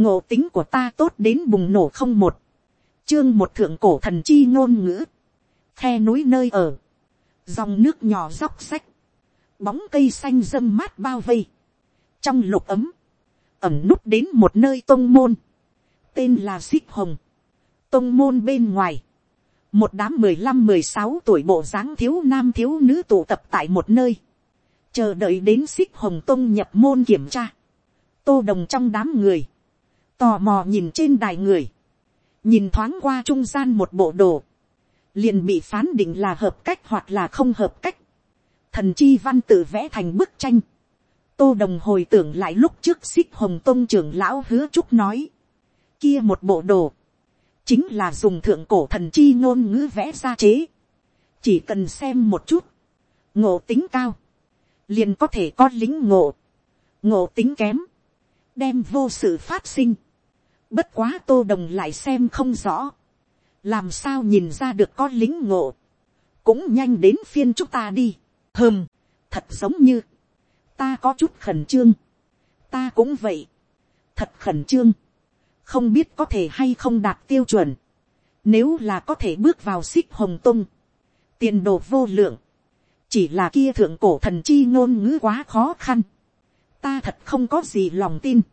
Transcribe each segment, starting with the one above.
ngộ tính của ta tốt đến bùng nổ không một. Chương một thượng cổ thần chi ngôn ngữ. Khe núi nơi ở. Dòng nước nhỏ róc rách. Bóng cây xanh râm mát bao vây. Trong lục ấm. Ẩm nút đến một nơi tông môn. Tên là Xích Hồng. Tông môn bên ngoài. Một đám 15-16 tuổi bộ dáng thiếu nam thiếu nữ tụ tập tại một nơi. Chờ đợi đến Xích Hồng Tông nhập môn kiểm tra. Tô Đồng trong đám người. Tò mò nhìn trên đài người. Nhìn thoáng qua trung gian một bộ đồ. Liền bị phán định là hợp cách hoặc là không hợp cách. Thần chi văn tự vẽ thành bức tranh. Tô Đồng hồi tưởng lại lúc trước Xích Hồng Tông trưởng lão Hứa Trúc nói. Kia một bộ đồ. Chính là dùng thượng cổ thần chi ngôn ngữ vẽ ra chế. Chỉ cần xem một chút. Ngộ tính cao. Liền có thể có lính ngộ. Ngộ tính kém. Đem vô sự phát sinh. Bất quá Tô Đồng lại xem không rõ. Làm sao nhìn ra được có lính ngộ. Cũng nhanh đến phiên chúng ta đi. Thật giống như. Ta có chút khẩn trương. Ta cũng vậy. Thật khẩn trương. Không biết có thể hay không đạt tiêu chuẩn. Nếu là có thể bước vào Xích Hồng Tông. Tiền đồ vô lượng. Chỉ là kia thượng cổ thần chi ngôn ngữ quá khó khăn. Ta thật không có gì lòng tin.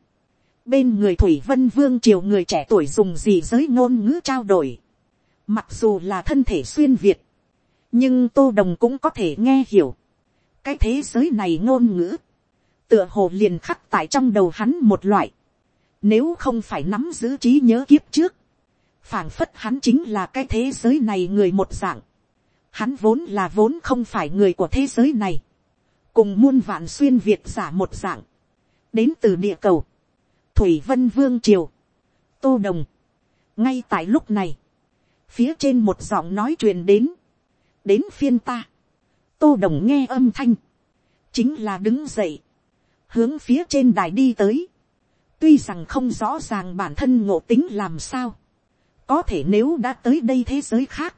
Bên người Thủy Vân Vương triều người trẻ tuổi dùng gì giới ngôn ngữ trao đổi. Mặc dù là thân thể xuyên Việt. Nhưng Tô Đồng cũng có thể nghe hiểu. Cái thế giới này ngôn ngữ. Tựa hồ liền khắc tại trong đầu hắn một loại. Nếu không phải nắm giữ trí nhớ kiếp trước. Phảng phất hắn chính là cái thế giới này người một dạng. Hắn vốn không phải người của thế giới này. Cùng muôn vạn xuyên Việt giả một dạng. Đến từ địa cầu. Thủy Vân Vương triều. Tô Đồng. Ngay tại lúc này. Phía trên một giọng nói truyền đến. Đến phiên ta. Tô Đồng nghe âm thanh. Chính là đứng dậy. Hướng phía trên đài đi tới. Tuy rằng không rõ ràng bản thân ngộ tính làm sao. Có thể nếu đã tới đây thế giới khác.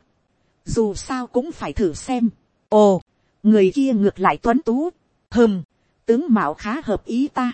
Dù sao cũng phải thử xem. Ồ, người kia ngược lại tuấn tú. Tướng mạo khá hợp ý ta.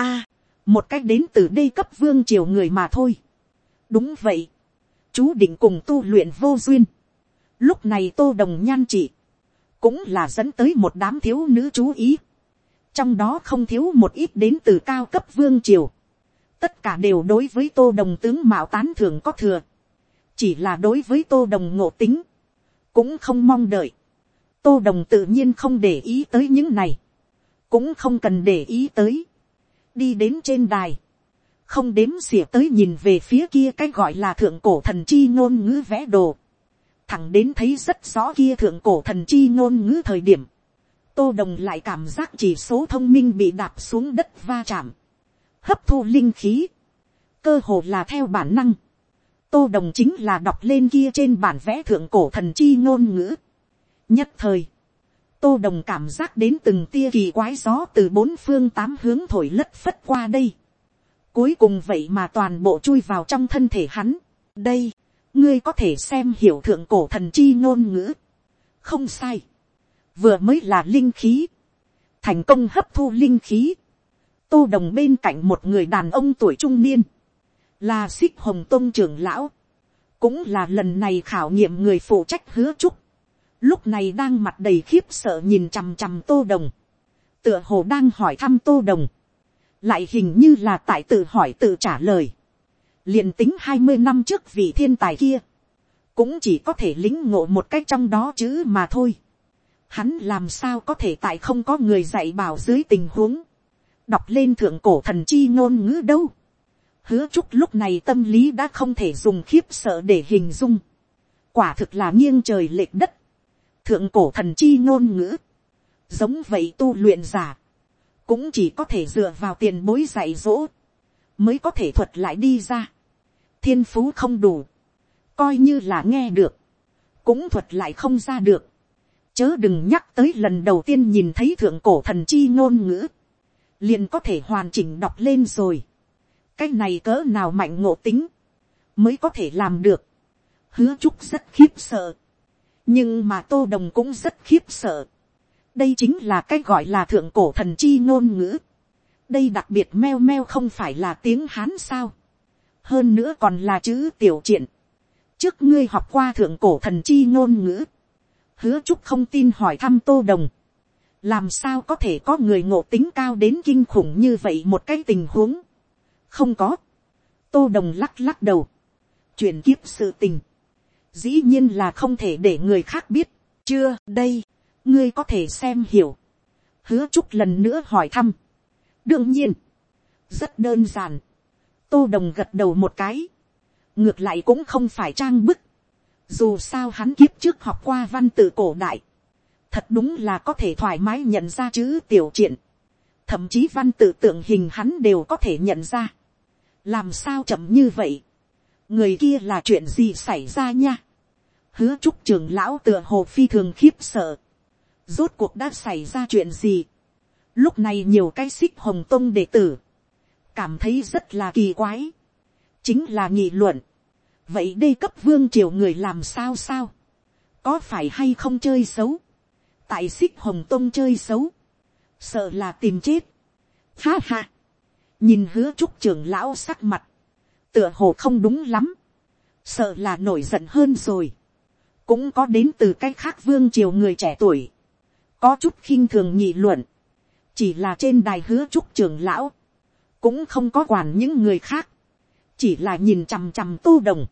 Một cách đến từ đây cấp vương triều người mà thôi. Đúng vậy. Chú định cùng tu luyện vô duyên. Lúc này Tô Đồng nhan trị. Cũng là dẫn tới một đám thiếu nữ chú ý. Trong đó không thiếu một ít đến từ cao cấp vương triều. Tất cả đều đối với Tô Đồng tướng mạo tán thưởng có thừa. Chỉ là đối với Tô Đồng ngộ tính. Cũng không mong đợi. Tô Đồng tự nhiên không để ý tới những này. Cũng không cần để ý tới. Đi đến trên đài. Không đếm xỉa tới nhìn về phía kia cái gọi là thượng cổ thần chi ngôn ngữ vẽ đồ. Thẳng đến thấy rất rõ kia thượng cổ thần chi ngôn ngữ thời điểm. Tô Đồng lại cảm giác chỉ số thông minh bị đạp xuống đất va chạm. Hấp thu linh khí. Cơ hồ là theo bản năng. Tô Đồng chính là đọc lên kia trên bản vẽ thượng cổ thần chi ngôn ngữ. Nhất thời. Tô Đồng cảm giác đến từng tia kỳ quái gió từ bốn phương tám hướng thổi lất phất qua đây. Cuối cùng vậy mà toàn bộ chui vào trong thân thể hắn. Đây, ngươi có thể xem hiểu thượng cổ thần chi ngôn ngữ. Không sai. Vừa mới là linh khí. Thành công hấp thu linh khí. Tô Đồng bên cạnh một người đàn ông tuổi trung niên. Là Xích Hồng Tông trưởng lão. Cũng là lần này khảo nghiệm người phụ trách Hứa Trúc. Lúc này đang mặt đầy khiếp sợ nhìn chằm chằm Tô Đồng. Tựa hồ đang hỏi thăm Tô Đồng. Lại hình như là tại tự hỏi tự trả lời. Liền tính 20 năm trước vị thiên tài kia. Cũng chỉ có thể lĩnh ngộ một cách trong đó chữ mà thôi. Hắn làm sao có thể tại không có người dạy bảo dưới tình huống. Đọc lên thượng cổ thần chi ngôn ngữ đâu. Hứa Trúc lúc này tâm lý đã không thể dùng khiếp sợ để hình dung. Quả thực là nghiêng trời lệch đất. Thượng cổ thần chi ngôn ngữ. Giống vậy tu luyện giả. Cũng chỉ có thể dựa vào tiền bối dạy dỗ. Mới có thể thuật lại đi ra. Thiên phú không đủ. Coi như là nghe được. Cũng thuật lại không ra được. Chớ đừng nhắc tới lần đầu tiên nhìn thấy thượng cổ thần chi ngôn ngữ. Liền có thể hoàn chỉnh đọc lên rồi. Cái này cỡ nào mạnh ngộ tính. Mới có thể làm được. Hứa Trúc rất khiếp sợ. Nhưng mà Tô Đồng cũng rất khiếp sợ. Đây chính là cái gọi là thượng cổ thần chi ngôn ngữ. Đây đặc biệt meo meo không phải là tiếng Hán sao. hơn nữa còn là chữ tiểu triện. Trước ngươi học qua thượng cổ thần chi ngôn ngữ. Hứa Trúc không tin hỏi thăm Tô Đồng. Làm sao có thể có người ngộ tính cao đến kinh khủng như vậy một cái tình huống. Không có. Tô Đồng lắc lắc đầu. Chuyển kiếp sự tình. Dĩ nhiên là không thể để người khác biết. Chưa đây. Ngươi có thể xem hiểu. Hứa Trúc lần nữa hỏi thăm. Đương nhiên. Rất đơn giản. Tô Đồng gật đầu một cái. Ngược lại cũng không phải trang bức. Dù sao hắn kiếp trước học qua văn tự cổ đại. Thật đúng là có thể thoải mái nhận ra chữ tiểu triện. Thậm chí văn tự tượng hình hắn đều có thể nhận ra. Làm sao chậm như vậy? Người kia là chuyện gì xảy ra nha? Hứa Trúc trưởng lão tựa hồ phi thường khiếp sợ. Rốt cuộc đã xảy ra chuyện gì? Lúc này nhiều cái Xích Hồng Tông đệ tử. Cảm thấy rất là kỳ quái. Chính là nghị luận. Vậy đây cấp vương triều người làm sao sao? Có phải hay không chơi xấu? Tại Xích Hồng Tông chơi xấu. Sợ là tìm chết. Ha ha. Nhìn Hứa Trúc trưởng lão sắc mặt. Tựa hồ không đúng lắm. Sợ là nổi giận hơn rồi. Cũng có đến từ cách khác vương triều người trẻ tuổi. Có chút khinh thường nghị luận. Chỉ là trên đài Hứa Trúc trưởng lão. Cũng không có quản những người khác. Chỉ là nhìn chằm chằm Tô Đồng.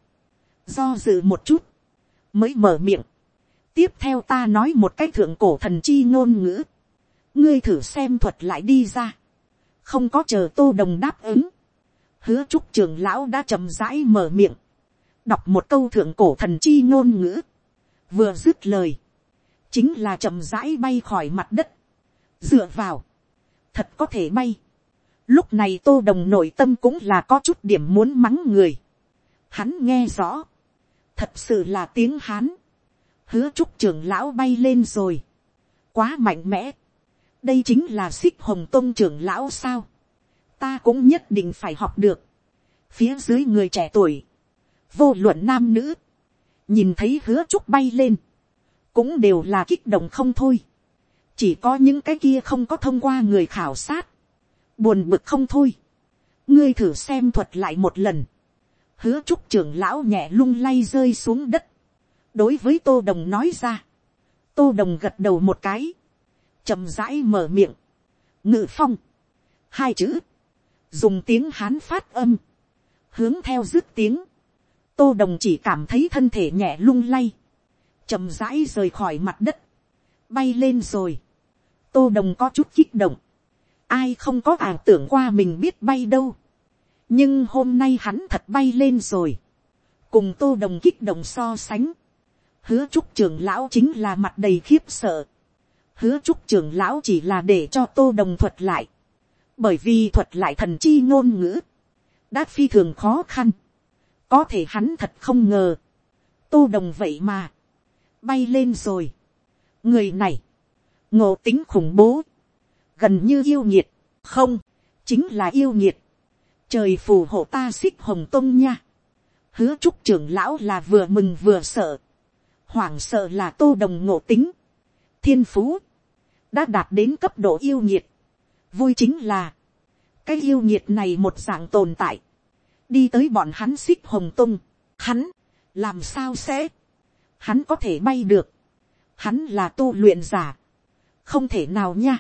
Do dự một chút. Mới mở miệng. Tiếp theo ta nói một cái thượng cổ thần chi ngôn ngữ. Ngươi thử xem thuật lại đi ra. Không có chờ Tô Đồng đáp ứng. Hứa Trúc trưởng lão đã chậm rãi mở miệng. Đọc một câu thượng cổ thần chi ngôn ngữ. Vừa dứt lời. Chính là chậm rãi bay khỏi mặt đất. Dựa vào. Thật có thể bay. Lúc này Tô Đồng nội tâm cũng là có chút điểm muốn mắng người. Hắn nghe rõ. Thật sự là tiếng Hán. Hứa Trúc trưởng lão bay lên rồi. Quá mạnh mẽ. Đây chính là Xích Hồng Tông trưởng lão sao? Ta cũng nhất định phải học được. Phía dưới người trẻ tuổi. Vô luận nam nữ. Nhìn thấy Hứa Trúc bay lên. Cũng đều là kích động không thôi. Chỉ có những cái kia không có thông qua người khảo sát. Buồn bực không thôi. Ngươi thử xem thuật lại một lần. Hứa Trúc trưởng lão nhẹ lung lay rơi xuống đất. Đối với Tô Đồng nói ra. Tô Đồng gật đầu một cái. Chậm rãi mở miệng. Ngự phong. Hai chữ. Dùng tiếng Hán phát âm. Hướng theo dứt tiếng. Tô Đồng chỉ cảm thấy thân thể nhẹ lung lay. Chậm rãi rời khỏi mặt đất. Bay lên rồi. Tô Đồng có chút kích động. Ai không có ảo tưởng qua mình biết bay đâu. Nhưng hôm nay hắn thật bay lên rồi. Cùng Tô Đồng kích động so sánh. Hứa Trúc trưởng lão chính là mặt đầy khiếp sợ. Hứa Trúc trưởng lão chỉ là để cho Tô Đồng thuật lại. Bởi vì thuật lại thần chi ngôn ngữ. Đã phi thường khó khăn. Có thể hắn thật không ngờ. Tô Đồng vậy mà. Bay lên rồi. Người này. Ngộ tính khủng bố. Gần như yêu nghiệt. Không. Chính là yêu nghiệt. Trời phù hộ ta Xích Hồng Tông nha. Hứa Trúc trưởng lão là vừa mừng vừa sợ. Hoảng sợ là Tô Đồng ngộ tính. Thiên phú. Đã đạt đến cấp độ yêu nghiệt. Vui chính là. Cái yêu nghiệt này một dạng tồn tại. Đi tới bọn hắn Xích Hồng Tông. Hắn. Làm sao sẽ. Hắn có thể bay được. Hắn là tu luyện giả. Không thể nào nha.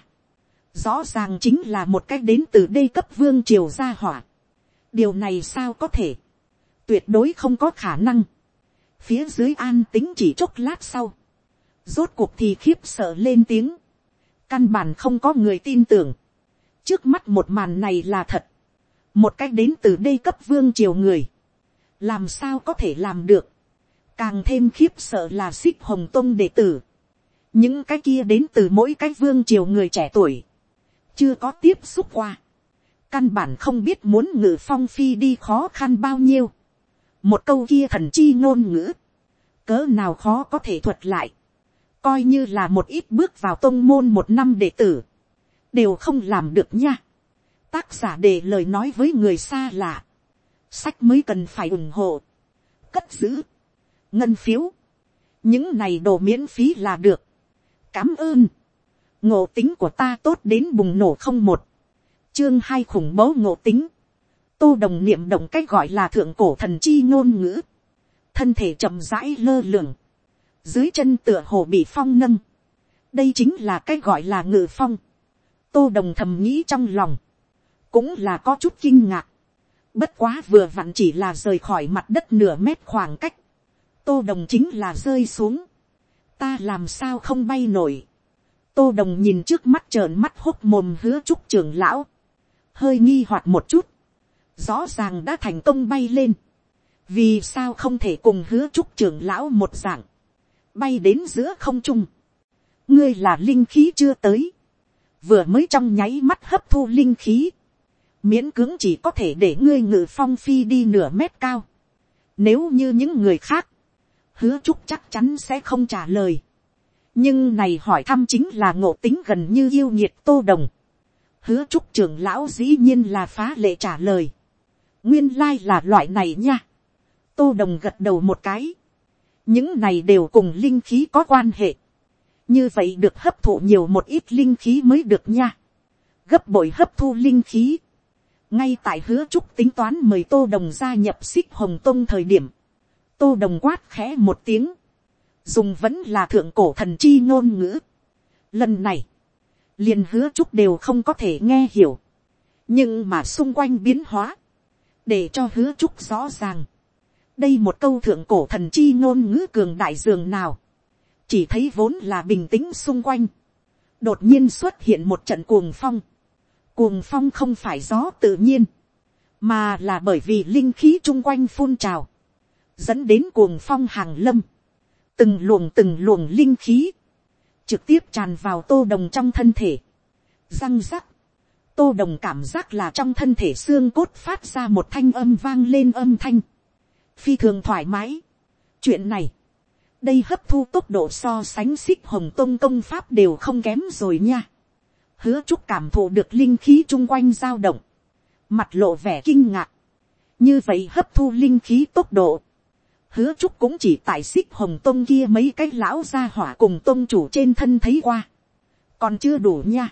Rõ ràng chính là một cách đến từ đây cấp vương triều gia hỏa. Điều này sao có thể. Tuyệt đối không có khả năng. Phía dưới an tính chỉ chốc lát sau. Rốt cuộc thì khiếp sợ lên tiếng. Căn bản không có người tin tưởng. Trước mắt một màn này là thật. Một cách đến từ đây cấp vương triều người. Làm sao có thể làm được. Càng thêm khiếp sợ là Xích Hồng Tông đệ tử. Những cái kia đến từ mỗi cái vương triều người trẻ tuổi. Chưa có tiếp xúc qua. Căn bản không biết muốn ngự phong phi đi khó khăn bao nhiêu. Một câu kia thần chi ngôn ngữ. Cỡ nào khó có thể thuật lại. Coi như là một ít bước vào tông môn một năm đệ tử. Đều không làm được nha. Tác giả để lời nói với người xa lạ. Sách mới cần phải ủng hộ. Cất giữ. Ngân phiếu. Những này đồ miễn phí là được. Cám ơn. Ngộ tính của ta tốt đến bùng nổ không một. Chương 2 khủng bố ngộ tính. Tô Đồng niệm động cách gọi là thượng cổ thần chi ngôn ngữ. Thân thể chậm rãi lơ lửng. Dưới chân tựa hồ bị phong nâng. Đây chính là cách gọi là ngự phong. Tô Đồng thầm nghĩ trong lòng. Cũng là có chút kinh ngạc. Bất quá vừa vặn chỉ là rời khỏi mặt đất nửa mét khoảng cách. Tô Đồng chính là rơi xuống. Ta làm sao không bay nổi. Tô Đồng nhìn trước mắt trợn mắt hốc mồm Hứa Trúc trưởng lão. Hơi nghi hoặc một chút. Rõ ràng đã thành công bay lên. Vì sao không thể cùng Hứa Trúc trưởng lão một dạng. Bay đến giữa không trung. Ngươi là linh khí chưa tới. Vừa mới trong nháy mắt hấp thu linh khí. Miễn cưỡng chỉ có thể để ngươi ngự phong phi đi nửa mét cao. Nếu như những người khác. Hứa Trúc chắc chắn sẽ không trả lời. Nhưng này hỏi thăm chính là ngộ tính gần như yêu nhiệt Tô Đồng. Hứa Trúc trưởng lão dĩ nhiên là phá lệ trả lời. Nguyên lai là loại này nha. Tô Đồng gật đầu một cái. Những này đều cùng linh khí có quan hệ. Như vậy được hấp thụ nhiều một ít linh khí mới được nha. Gấp bội hấp thu linh khí. Ngay tại Hứa Trúc tính toán mời Tô Đồng gia nhập Xích Hồng Tông thời điểm. Tô Đồng quát khẽ một tiếng. Dùng vẫn là thượng cổ thần chi ngôn ngữ. Lần này. Liền Hứa Trúc đều không có thể nghe hiểu. Nhưng mà xung quanh biến hóa. Để cho Hứa Trúc rõ ràng. Đây một câu thượng cổ thần chi ngôn ngữ cường đại dường nào. Chỉ thấy vốn là bình tĩnh xung quanh. Đột nhiên xuất hiện một trận cuồng phong. Cuồng phong không phải gió tự nhiên. Mà là bởi vì linh khí chung quanh phun trào. Dẫn đến cuồng phong hàng lâm. Từng luồng linh khí. Trực tiếp tràn vào Tô Đồng trong thân thể. Răng rắc. Tô Đồng cảm giác là trong thân thể xương cốt phát ra một thanh âm vang lên âm thanh. Phi thường thoải mái. Chuyện này. Đây hấp thu tốc độ so sánh Xích Hồng Tông công pháp đều không kém rồi nha. Hứa Trúc cảm thụ được linh khí chung quanh dao động. Mặt lộ vẻ kinh ngạc. Như vậy hấp thu linh khí tốc độ. Hứa Trúc cũng chỉ tại Xích Hồng Tông kia mấy cái lão gia hỏa cùng tông chủ trên thân thấy qua. Còn chưa đủ nha.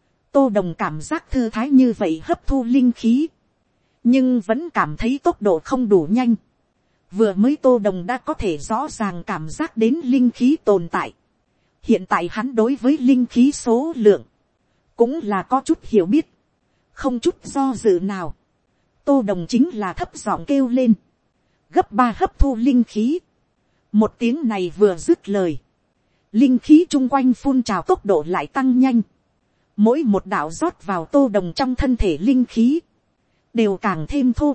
Tô Đồng cảm giác thư thái như vậy hấp thu linh khí. Nhưng vẫn cảm thấy tốc độ không đủ nhanh. Vừa mới Tô Đồng đã có thể rõ ràng cảm giác đến linh khí tồn tại. Hiện tại hắn đối với linh khí số lượng. Cũng là có chút hiểu biết. Không chút do dự nào. Tô Đồng chính là thấp giọng kêu lên. Gấp 3 hấp thu linh khí. Một tiếng này vừa dứt lời. Linh khí chung quanh phun trào tốc độ lại tăng nhanh. Mỗi một đạo rót vào Tô Đồng trong thân thể linh khí. Đều càng thêm thô.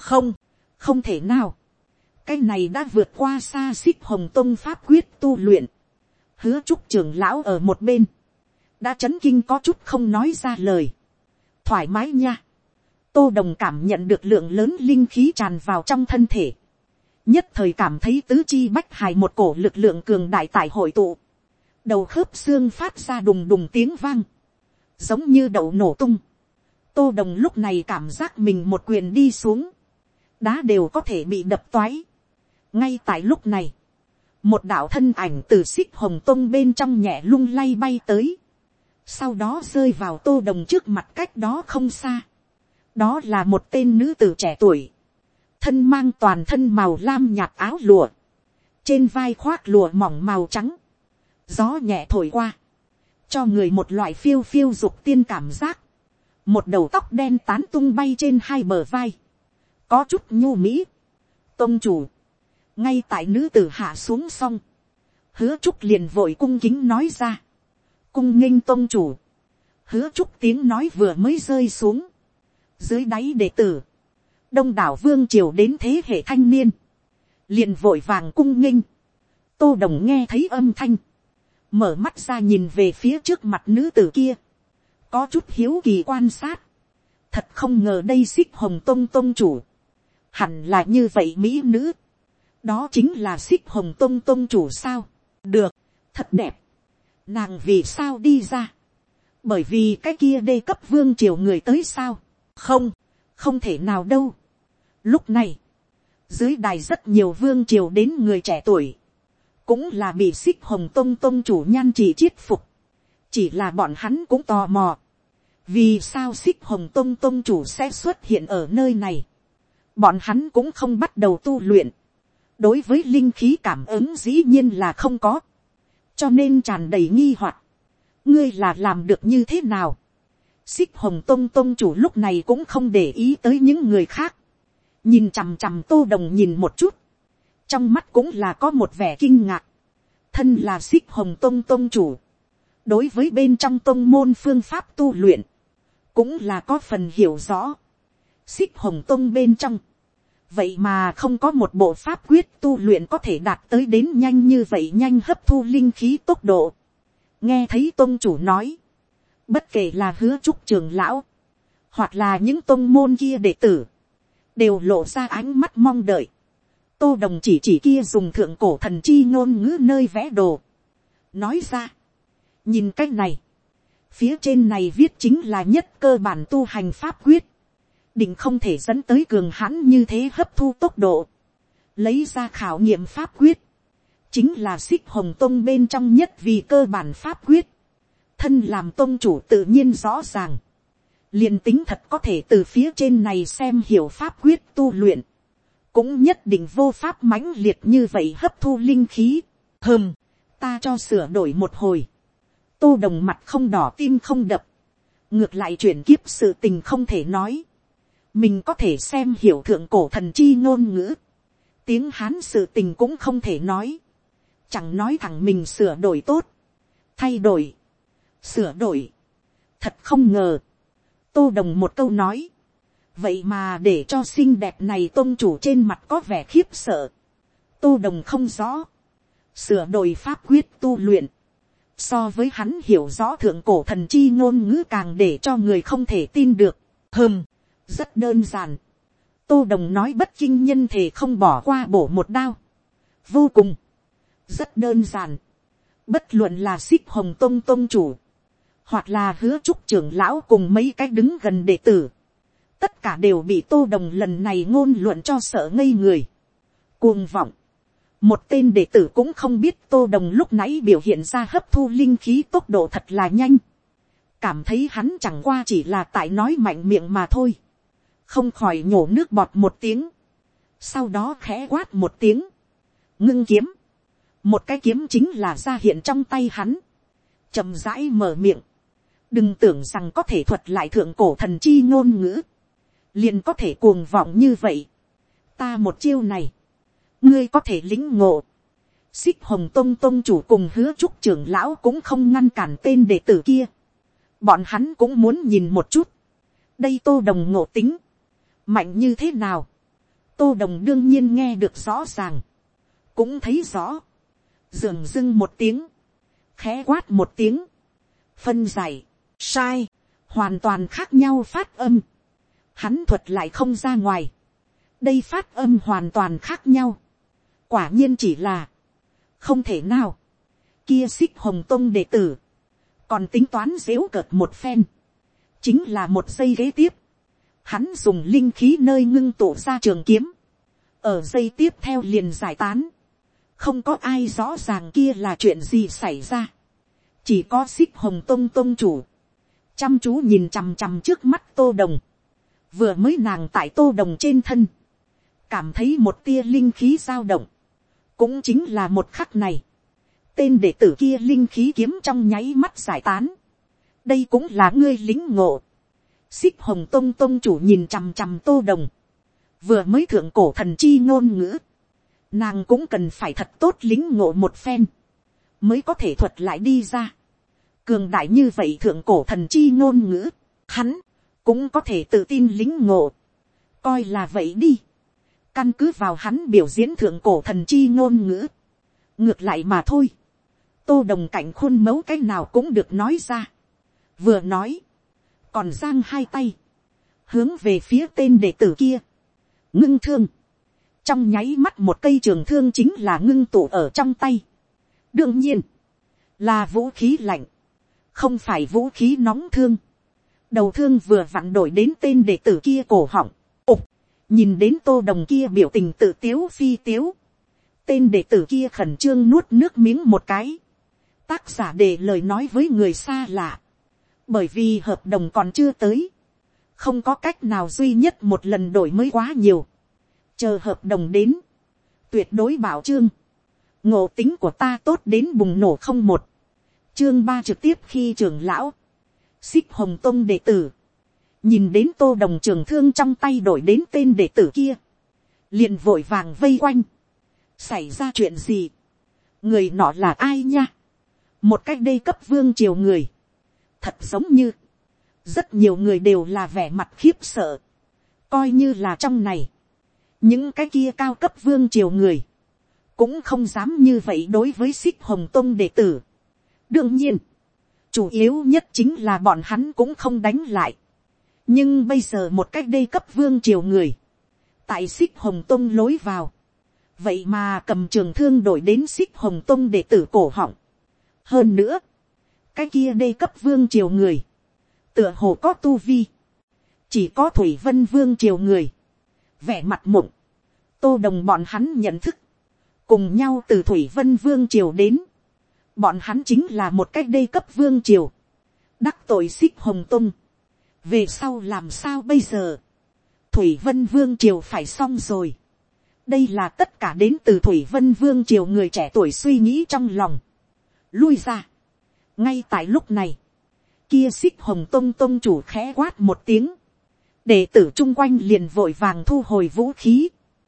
Không thể nào. Cái này đã vượt qua xa Xích Hồng Tông pháp quyết tu luyện. Hứa Trúc trưởng lão ở một bên. Đã chấn kinh có chút không nói ra lời. Thoải mái nha. Tô Đồng cảm nhận được lượng lớn linh khí tràn vào trong thân thể. Nhất thời cảm thấy tứ chi bách hài một cổ lực lượng cường đại tại hội tụ. Đầu khớp xương phát ra đùng đùng tiếng vang. Giống như đậu nổ tung. Tô Đồng lúc này cảm giác mình một quyền đi xuống. Đá đều có thể bị đập toái. Ngay tại lúc này. Một đạo thân ảnh từ Xích Hồng Tông bên trong nhẹ lung lay bay tới. Sau đó rơi vào Tô Đồng trước mặt cách đó không xa. Đó là một tên nữ tử trẻ tuổi. Thân mang toàn thân màu lam nhạt áo lụa. Trên vai khoác lụa mỏng màu trắng. Gió nhẹ thổi qua. Cho người một loại phiêu phiêu dục tiên cảm giác. Một đầu tóc đen tán tung bay trên hai bờ vai. Có chút nhu mỹ. Tông chủ. Ngay tại nữ tử hạ xuống xong. Hứa Trúc liền vội cung kính nói ra. Cung nghênh tông chủ. Hứa Trúc tiếng nói vừa mới rơi xuống. Dưới đáy đệ tử. Đông đảo vương triều đến thế hệ thanh niên. Liền vội vàng cung nghênh. Tô Đồng nghe thấy âm thanh. Mở mắt ra nhìn về phía trước mặt nữ tử kia. Có chút hiếu kỳ quan sát. Thật không ngờ đây Xích Hồng Tông tông chủ. Hẳn là như vậy mỹ nữ. Đó chính là Xích Hồng Tông tông chủ sao. Được. Thật đẹp. Nàng vì sao đi ra. Bởi vì cái kia đê cấp vương triều người tới sao. Không thể nào đâu. Lúc này. Dưới đài rất nhiều vương triều đến người trẻ tuổi. Cũng là bị Xích Hồng Tông tông chủ nhan chỉ chiết phục. Chỉ là bọn hắn cũng tò mò. Vì sao xích hồng tông tông chủ sẽ xuất hiện ở nơi này? Bọn hắn cũng không bắt đầu tu luyện. Đối với linh khí cảm ứng dĩ nhiên là không có. Cho nên tràn đầy nghi hoặc. Ngươi là làm được như thế nào? Xích hồng tông tông chủ lúc này cũng không để ý tới những người khác. Nhìn chằm chằm Tô Đồng nhìn một chút. Trong mắt cũng là có một vẻ kinh ngạc. Thân là xích hồng tông tông chủ. Đối với bên trong tông môn phương pháp tu luyện. Cũng là có phần hiểu rõ. Xích hồng tông bên trong. Vậy mà không có một bộ pháp quyết tu luyện có thể đạt tới đến nhanh như vậy, nhanh hấp thu linh khí tốc độ. Nghe thấy tông chủ nói. Bất kể là Hứa Trúc trưởng lão. Hoặc là những tông môn kia đệ tử. Đều lộ ra ánh mắt mong đợi. Tô Đồng chỉ kia dùng thượng cổ thần chi ngôn ngữ nơi vẽ đồ. Nói ra. Nhìn cách này. Phía trên này viết chính là nhất cơ bản tu hành pháp quyết. Định không thể dẫn tới cường hãn như thế hấp thu tốc độ. Lấy ra khảo nghiệm pháp quyết. Chính là xích hồng tông bên trong nhất vì cơ bản pháp quyết. Thân làm tông chủ tự nhiên rõ ràng. Liền tính thật có thể từ phía trên này xem hiểu pháp quyết tu luyện. Cũng nhất định vô pháp mãnh liệt như vậy hấp thu linh khí. Ta cho sửa đổi một hồi. Tô Đồng mặt không đỏ tim không đập. Ngược lại chuyển kiếp sự tình không thể nói. Mình có thể xem hiểu thượng cổ thần chi ngôn ngữ. Tiếng Hán sự tình cũng không thể nói. Chẳng nói thẳng mình sửa đổi tốt. Thay đổi. Sửa đổi. Thật không ngờ. Tô Đồng một câu nói. Vậy mà để cho xinh đẹp này tôn chủ trên mặt có vẻ khiếp sợ. Tô Đồng không rõ. Sửa đổi pháp quyết tu luyện. So với hắn hiểu rõ thượng cổ thần chi ngôn ngữ càng để cho người không thể tin được. Rất đơn giản. Tô Đồng nói bất kinh nhân thể không bỏ qua bổ một đao. Vô cùng. Rất đơn giản. Bất luận là xích hồng tông tông chủ. Hoặc là Hứa Trúc trưởng lão cùng mấy cái đứng gần đệ tử. Tất cả đều bị Tô Đồng lần này ngôn luận cho sợ ngây người. Cuồng vọng. Một tên đệ tử cũng không biết Tô Đồng lúc nãy biểu hiện ra hấp thu linh khí tốc độ thật là nhanh. Cảm thấy hắn chẳng qua chỉ là tại nói mạnh miệng mà thôi. Không khỏi nhổ nước bọt một tiếng. Sau đó khẽ quát một tiếng. Ngưng kiếm. Một cái kiếm chính là ra hiện trong tay hắn. Chậm rãi mở miệng. Đừng tưởng rằng có thể thuật lại thượng cổ thần chi ngôn ngữ. Liền có thể cuồng vọng như vậy. Ta một chiêu này. Ngươi có thể lĩnh ngộ. Xích hồng tông tông chủ cùng Hứa Trúc trưởng lão cũng không ngăn cản tên đệ tử kia. Bọn hắn cũng muốn nhìn một chút. Đây Tô Đồng ngộ tính. Mạnh như thế nào. Tô Đồng đương nhiên nghe được rõ ràng. Cũng thấy rõ. Dường dưng một tiếng. Khẽ quát một tiếng. Phân giải. Sai. Hoàn toàn khác nhau phát âm. Hắn thuật lại không ra ngoài. Đây phát âm hoàn toàn khác nhau. Quả nhiên chỉ là. Không thể nào. Kia xích hồng tông đệ tử. Còn tính toán dễu cợt một phen. Chính là một giây kế tiếp. Hắn dùng linh khí nơi ngưng tụ ra trường kiếm. Ở giây tiếp theo liền giải tán. Không có ai rõ ràng kia là chuyện gì xảy ra. Chỉ có xích hồng tông tông chủ. Chăm chú nhìn chằm chằm trước mắt Tô Đồng. Vừa mới nàng tại Tô Đồng trên thân. Cảm thấy một tia linh khí dao động. Cũng chính là một khắc này. Tên đệ tử kia linh khí kiếm trong nháy mắt giải tán. Đây cũng là ngươi lính ngộ. Xích hồng tông tông chủ nhìn chằm chằm Tô Đồng. Vừa mới thượng cổ thần chi ngôn ngữ. Nàng cũng cần phải thật tốt lính ngộ một phen. Mới có thể thuật lại đi ra. Cường đại như vậy thượng cổ thần chi ngôn ngữ. Hắn cũng có thể tự tin lính ngộ. Coi là vậy đi. Căn cứ vào hắn biểu diễn thượng cổ thần chi ngôn ngữ. Ngược lại mà thôi. Tô Đồng cạnh khuôn mẫu cái nào cũng được nói ra. Vừa nói. Còn giang hai tay. Hướng về phía tên đệ tử kia. Ngưng thương. Trong nháy mắt một cây trường thương chính là ngưng tụ ở trong tay. Đương nhiên. Là vũ khí lạnh. Không phải vũ khí nóng thương. Đầu thương vừa vặn đổi đến tên đệ tử kia cổ họng. Nhìn đến Tô Đồng kia biểu tình tự tiếu phi tiếu. Tên đệ tử kia khẩn trương nuốt nước miếng một cái. Tác giả để lời nói với người xa lạ. Bởi vì hợp đồng còn chưa tới, không có cách nào duy nhất một lần đổi mới quá nhiều, chờ hợp đồng đến, tuyệt đối bảo chương. Ngộ tính của ta tốt đến bùng nổ không một. Chương 3 trực tiếp khi trưởng lão, Xích Hồng Tông đệ tử, nhìn đến Tô Đồng trường thương trong tay đổi đến tên đệ tử kia, liền vội vàng vây quanh. Xảy ra chuyện gì? Người nọ là ai nha? Một cách đây cấp vương triều người. Thật giống như, rất nhiều người đều là vẻ mặt khiếp sợ. Coi như là trong này, những cái kia cao cấp vương triều người, cũng không dám như vậy đối với Xích Hồng Tông đệ tử. Đương nhiên, chủ yếu nhất chính là bọn hắn cũng không đánh lại. Nhưng bây giờ một cách đây cấp vương triều người, tại Xích Hồng Tông lối vào, vậy mà cầm trường thương đổi đến Xích Hồng Tông đệ tử cổ họng. Hơn nữa, cái kia đây cấp vương triều người, tựa hồ có tu vi, chỉ có Thủy Vân vương triều người, vẻ mặt mộng. Tô Đồng bọn hắn nhận thức, cùng nhau từ Thủy Vân vương triều đến, bọn hắn chính là một cách đây cấp vương triều, đắc tội Xích Hồng Tông. Về sau làm sao bây giờ? Thủy Vân vương triều phải xong rồi. Đây là tất cả đến từ Thủy Vân vương triều người trẻ tuổi suy nghĩ trong lòng. Lui ra. Ngay tại lúc này, kia Xích Hồng Tông tông chủ khẽ quát một tiếng, đệ tử chung quanh liền vội vàng thu hồi vũ khí.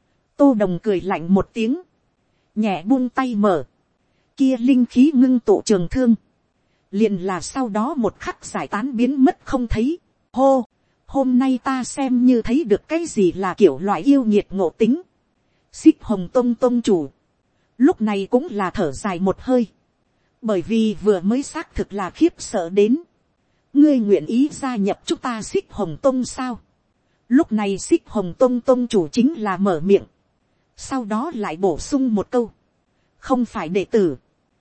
Tô Đồng cười lạnh một tiếng, nhẹ buông tay mở, kia linh khí ngưng tụ trường thương, liền là sau đó một khắc giải tán biến mất không thấy. Hô, hôm nay ta xem như thấy được cái gì là kiểu loại yêu nhiệt ngộ tính. Xích Hồng Tông tông chủ lúc này cũng là thở dài một hơi, bởi vì vừa mới xác thực là khiếp sợ đến. Ngươi nguyện ý gia nhập chúng ta Xích Hồng Tông sao? Lúc này Xích Hồng Tông tông chủ chính là mở miệng, sau đó lại bổ sung một câu, không phải đệ tử,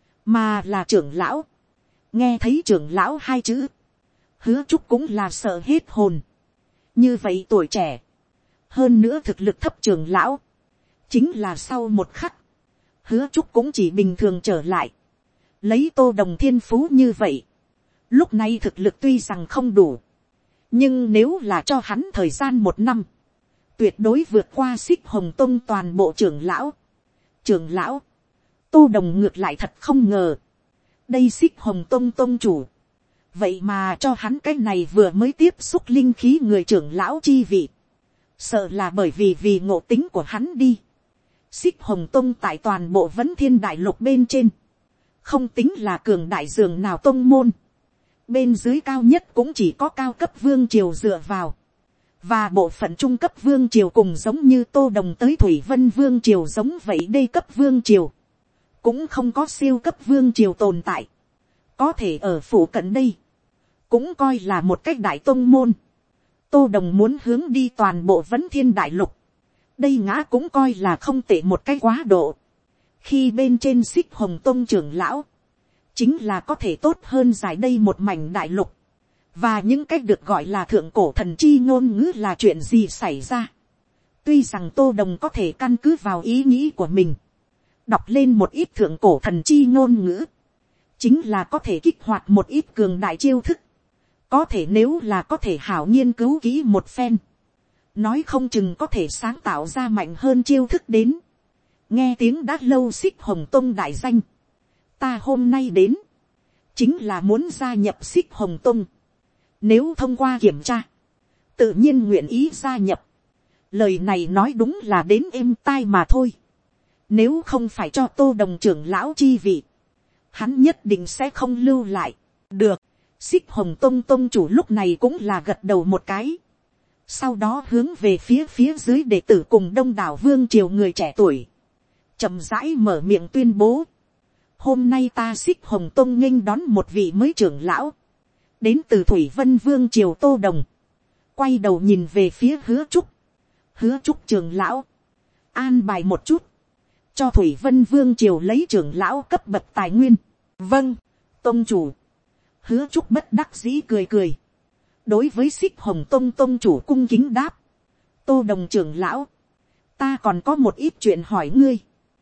mà là trưởng lão. Nghe thấy trưởng lão hai chữ, Hứa Trúc cũng là sợ hết hồn. Như vậy tuổi trẻ, hơn nữa thực lực thấp trưởng lão, chính là sau một khắc, Hứa Trúc cũng chỉ bình thường trở lại. Lấy Tô Đồng thiên phú như vậy, lúc này thực lực tuy rằng không đủ, nhưng nếu là cho hắn thời gian 1 năm, tuyệt đối vượt qua Xích Hồng Tông toàn bộ trưởng lão. Trưởng lão, Tô Đồng ngược lại thật không ngờ, đây Xích Hồng Tông tông chủ, vậy mà cho hắn cái này vừa mới tiếp xúc linh khí người trưởng lão chi vị. Sợ là bởi vì ngộ tính của hắn đi. Xích Hồng Tông tại toàn bộ Vấn Thiên Đại Lục bên trên, không tính là cường đại dường nào tông môn. Bên dưới cao nhất cũng chỉ có cao cấp vương triều dựa vào, và bộ phận trung cấp vương triều cùng giống như Tô Đồng tới Thủy Vân vương triều giống vậy. Đây cấp vương triều cũng không có siêu cấp vương triều tồn tại, có thể ở phủ cận đây cũng coi là một cách đại tông môn. Tô Đồng muốn hướng đi toàn bộ Vấn Thiên Đại Lục, đây ngã cũng coi là không tệ một cái quá độ. Khi bên trên Xích Hồng Tông trưởng lão, chính là có thể tốt hơn giải đây một mảnh đại lục. Và những cách được gọi là thượng cổ thần chi ngôn ngữ là chuyện gì xảy ra. Tuy rằng Tô Đồng có thể căn cứ vào ý nghĩ của mình, đọc lên một ít thượng cổ thần chi ngôn ngữ, chính là có thể kích hoạt một ít cường đại chiêu thức. Có thể nếu là có thể hảo nghiên cứu kỹ một phen, nói không chừng có thể sáng tạo ra mạnh hơn chiêu thức đến. Nghe tiếng đã lâu Xích Hồng Tông đại danh, ta hôm nay đến, chính là muốn gia nhập Xích Hồng Tông. Nếu thông qua kiểm tra, tự nhiên nguyện ý gia nhập. Lời này nói đúng là đến êm tai mà thôi. Nếu không phải cho Tô Đồng trưởng lão chi vị, hắn nhất định sẽ không lưu lại. Được, Xích Hồng Tông tông chủ lúc này cũng là gật đầu một cái. Sau đó hướng về phía dưới đệ tử cùng đông đảo vương triều người trẻ tuổi, chậm rãi mở miệng tuyên bố. Hôm nay ta Xích Hồng Tông nghênh đón một vị mới trưởng lão, đến từ Thủy Vân vương triều Tô Đồng. Quay đầu nhìn về phía Hứa Trúc. Hứa Trúc trưởng lão, an bài một chút, cho Thủy Vân vương triều lấy trưởng lão cấp bậc tài nguyên. Vâng, tông chủ. Hứa Trúc bất đắc dĩ cười cười, đối với Xích Hồng Tông tông chủ cung kính đáp. Tô Đồng trưởng lão, ta còn có một ít chuyện hỏi ngươi,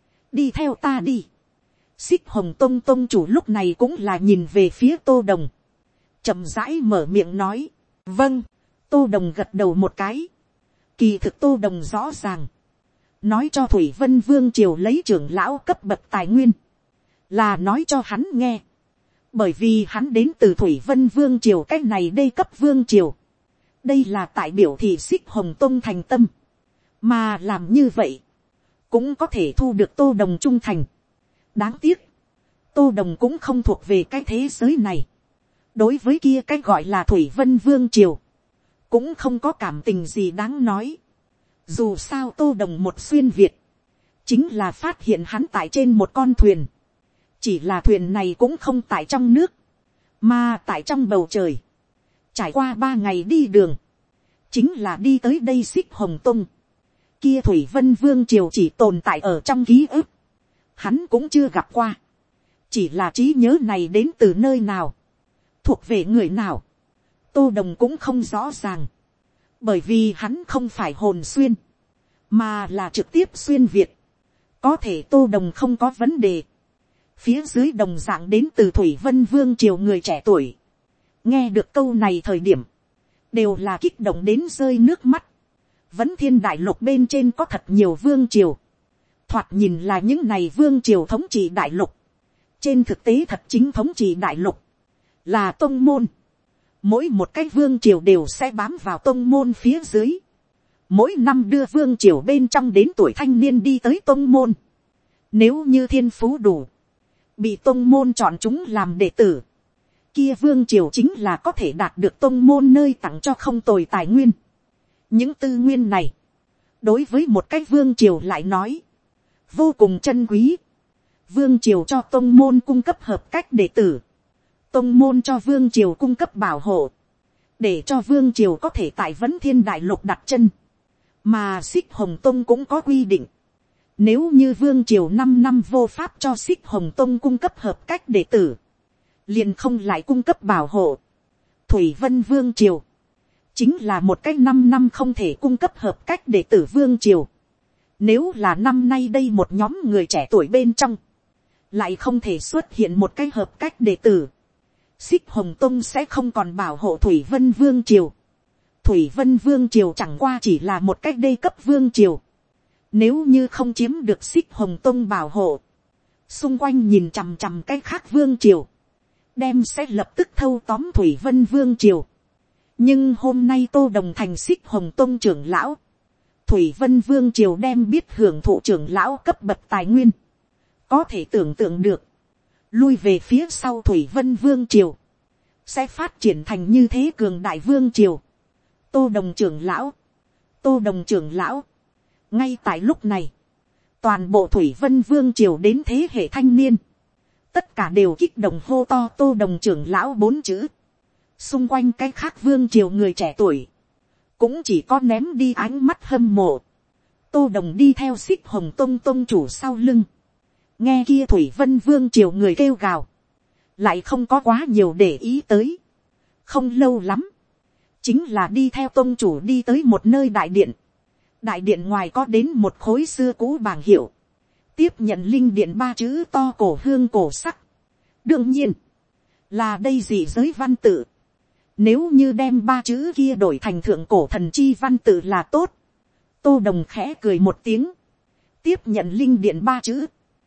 đi theo ta đi. Xích Hồng Tông tông chủ lúc này cũng là nhìn về phía Tô Đồng, chậm rãi mở miệng nói. Vâng, Tô Đồng gật đầu một cái. Kỳ thực Tô Đồng rõ ràng, nói cho Thủy Vân Vương Triều lấy trưởng lão cấp bậc tài nguyên, là nói cho hắn nghe. Bởi vì hắn đến từ Thủy Vân Vương Triều cái này đây cấp Vương Triều. Đây là tại biểu thị Xích Hồng Tông thành tâm. Mà làm như vậy, cũng có thể thu được Tô Đồng trung thành. Đáng tiếc, Tô Đồng cũng không thuộc về cái thế giới này. Đối với kia cái gọi là Thủy Vân Vương Triều, cũng không có cảm tình gì đáng nói. Dù sao Tô Đồng một xuyên Việt, chính là phát hiện hắn tại trên một con thuyền. Chỉ là thuyền này cũng không tại trong nước, mà tại trong bầu trời. Trải qua 3 ngày đi đường, chính là đi tới đây Xích Hồng Tông. Kia Thủy Vân Vương Triều chỉ tồn tại ở trong ký ức, hắn cũng chưa gặp qua. Chỉ là trí nhớ này đến từ nơi nào, thuộc về người nào, Tô Đồng cũng không rõ ràng. Bởi vì hắn không phải hồn xuyên, mà là trực tiếp xuyên Việt. Có thể Tô Đồng không có vấn đề. Phía dưới đồng dạng đến từ Thủy Vân Vương Triều người trẻ tuổi, nghe được câu này thời điểm, đều là kích động đến rơi nước mắt. Vẫn Thiên Đại Lục bên trên có thật nhiều vương triều, thoạt nhìn là những này vương triều thống trị đại lục. Trên thực tế thật chính thống trị đại lục là tông môn. Mỗi một cái vương triều đều sẽ bám vào tông môn phía dưới. Mỗi năm đưa vương triều bên trong đến tuổi thanh niên đi tới tông môn. Nếu như thiên phú đủ, bị tông môn chọn chúng làm đệ tử, kia vương triều chính là có thể đạt được tông môn nơi tặng cho không tồi tài nguyên. Những tư nguyên này, đối với một cái vương triều lại nói, vô cùng chân quý. Vương triều cho tông môn cung cấp hợp cách đệ tử, tông môn cho vương triều cung cấp bảo hộ, để cho vương triều có thể tại Vấn Thiên Đại Lục đặt chân. Mà Xích Hồng Tông cũng có quy định, nếu như vương triều 5 năm vô pháp cho Xích Hồng Tông cung cấp hợp cách đệ tử, liền không lại cung cấp bảo hộ. Thủy Vân Vương Triều chính là một cái 5 năm không thể cung cấp hợp cách đệ tử vương triều. Nếu là năm nay đây một nhóm người trẻ tuổi bên trong, lại không thể xuất hiện một cái hợp cách đệ tử, Xích Hồng Tông sẽ không còn bảo hộ Thủy Vân Vương Triều. Thủy Vân Vương Triều chẳng qua chỉ là một cách đê cấp vương triều. Nếu như không chiếm được Xích Hồng Tông bảo hộ, xung quanh nhìn chằm chằm cái khác vương triều, đem sẽ lập tức thâu tóm Thủy Vân Vương Triều. Nhưng hôm nay Tô Đồng thành Xích Hồng Tông trưởng lão, Thủy Vân Vương Triều đem biết hưởng thụ trưởng lão cấp bậc tài nguyên. Có thể tưởng tượng được, lui về phía sau Thủy Vân Vương Triều sẽ phát triển thành như thế cường đại vương triều. Tô Đồng trưởng lão, Tô Đồng trưởng lão. Ngay tại lúc này, toàn bộ Thủy Vân Vương Triều đến thế hệ thanh niên, tất cả đều kích động hô to Tô Đồng trưởng lão 4 chữ. Xung quanh cái khác vương triều người trẻ tuổi, cũng chỉ có ném đi ánh mắt hâm mộ. Tô Đồng đi theo Xích Hồng Tông tông chủ sau lưng, nghe kia Thủy Vân Vương Triều người kêu gào, lại không có quá nhiều để ý tới. Không lâu lắm, chính là đi theo tông chủ đi tới một nơi đại điện. Đại điện ngoài có đến một khối xưa cũ bảng hiệu, tiếp nhận linh điện 3 chữ to cổ hương cổ sắc. Đương nhiên, là đây dị giới văn tự. Nếu như đem 3 chữ kia đổi thành thượng cổ thần chi văn tự là tốt. Tô Đồng khẽ cười một tiếng, tiếp nhận linh điện 3 chữ.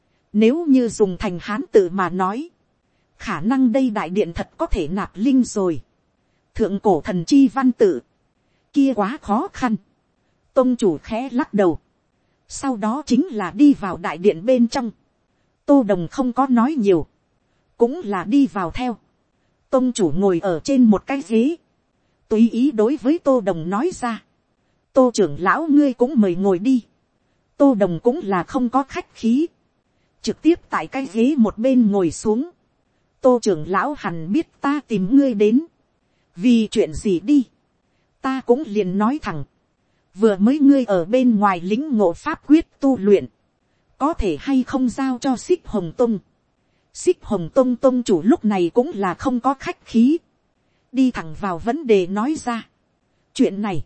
Nếu như dùng thành hán tự mà nói, khả năng đây đại điện thật có thể nạp linh rồi. Thượng cổ thần chi văn tự, kia quá khó khăn. Tông chủ khẽ lắc đầu, sau đó chính là đi vào đại điện bên trong. Tô Đồng không có nói nhiều, cũng là đi vào theo. Tông chủ ngồi ở trên một cái ghế, tùy ý đối với Tô Đồng nói ra, Tô trưởng lão ngươi cũng mời ngồi đi. Tô Đồng cũng là không có khách khí, trực tiếp tại cái ghế một bên ngồi xuống. Tô trưởng lão hẳn biết ta tìm ngươi đến, vì chuyện gì đi. Ta cũng liền nói thẳng, vừa mới ngươi ở bên ngoài lĩnh ngộ pháp quyết tu luyện, có thể hay không giao cho Xích Hồng Tông. Xích Hồng Tông tông chủ lúc này cũng là không có khách khí, đi thẳng vào vấn đề nói ra. Chuyện này,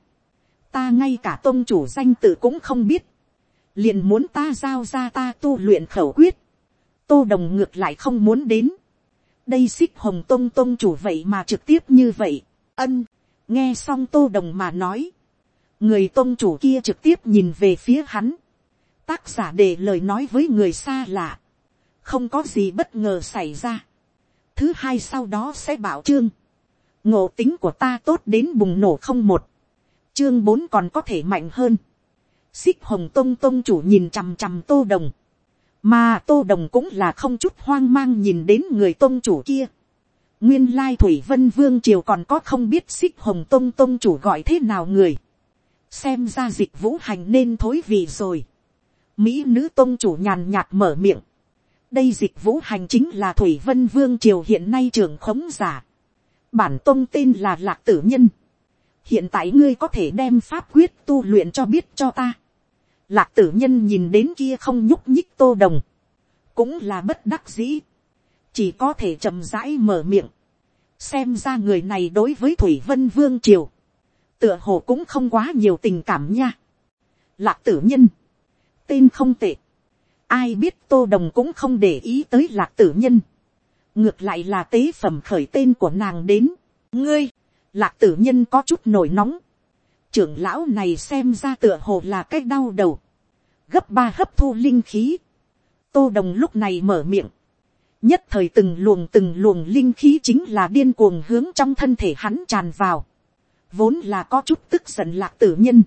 ta ngay cả tông chủ danh tự cũng không biết, liền muốn ta giao ra ta tu luyện khẩu quyết. Tô Đồng ngược lại không muốn đến. đây xích hồng tông tông chủ vậy mà trực tiếp như vậy. Ân, nghe xong tô đồng mà nói, người tông chủ kia trực tiếp nhìn về phía hắn. Tác giả để lời nói với người xa lạ, không có gì bất ngờ xảy ra. Thứ hai sau đó sẽ bảo chương, ngộ tính của ta tốt đến bùng nổ không một. Chương 4 còn có thể mạnh hơn. Xích hồng tông tông chủ nhìn chằm chằm tô đồng, mà tô đồng cũng là không chút hoang mang nhìn đến người tông chủ kia. Nguyên lai thủy vân vương triều còn có không biết xích hồng tông tông chủ gọi thế nào người. Xem ra dịch vũ hành nên thối vị rồi. Mỹ nữ tông chủ nhàn nhạt mở miệng. Đây dịch vũ hành chính là thủy vân vương triều hiện nay trưởng khống giả. Bản tông tên là Lạc Tử Nhân. Hiện tại ngươi có thể đem pháp quyết tu luyện cho biết cho ta. Lạc Tử Nhân nhìn đến kia không nhúc nhích tô đồng, cũng là bất đắc dĩ, chỉ có thể chậm rãi mở miệng. Xem ra người này đối với thủy vân vương triều tựa hồ cũng không quá nhiều tình cảm nha. Lạc Tử Nhân, tên không tệ. Ai biết tô đồng cũng không để ý tới Lạc Tử Nhân, ngược lại là tế phẩm khởi tên của nàng đến. Ngươi, Lạc Tử Nhân có chút nổi nóng. Trưởng lão này xem ra tựa hồ là cái đau đầu, gấp 3 hấp thu linh khí. Tô đồng lúc này mở miệng, nhất thời từng luồng linh khí chính là điên cuồng hướng trong thân thể hắn tràn vào. Vốn là có chút tức giận Lạc Tử Nhân,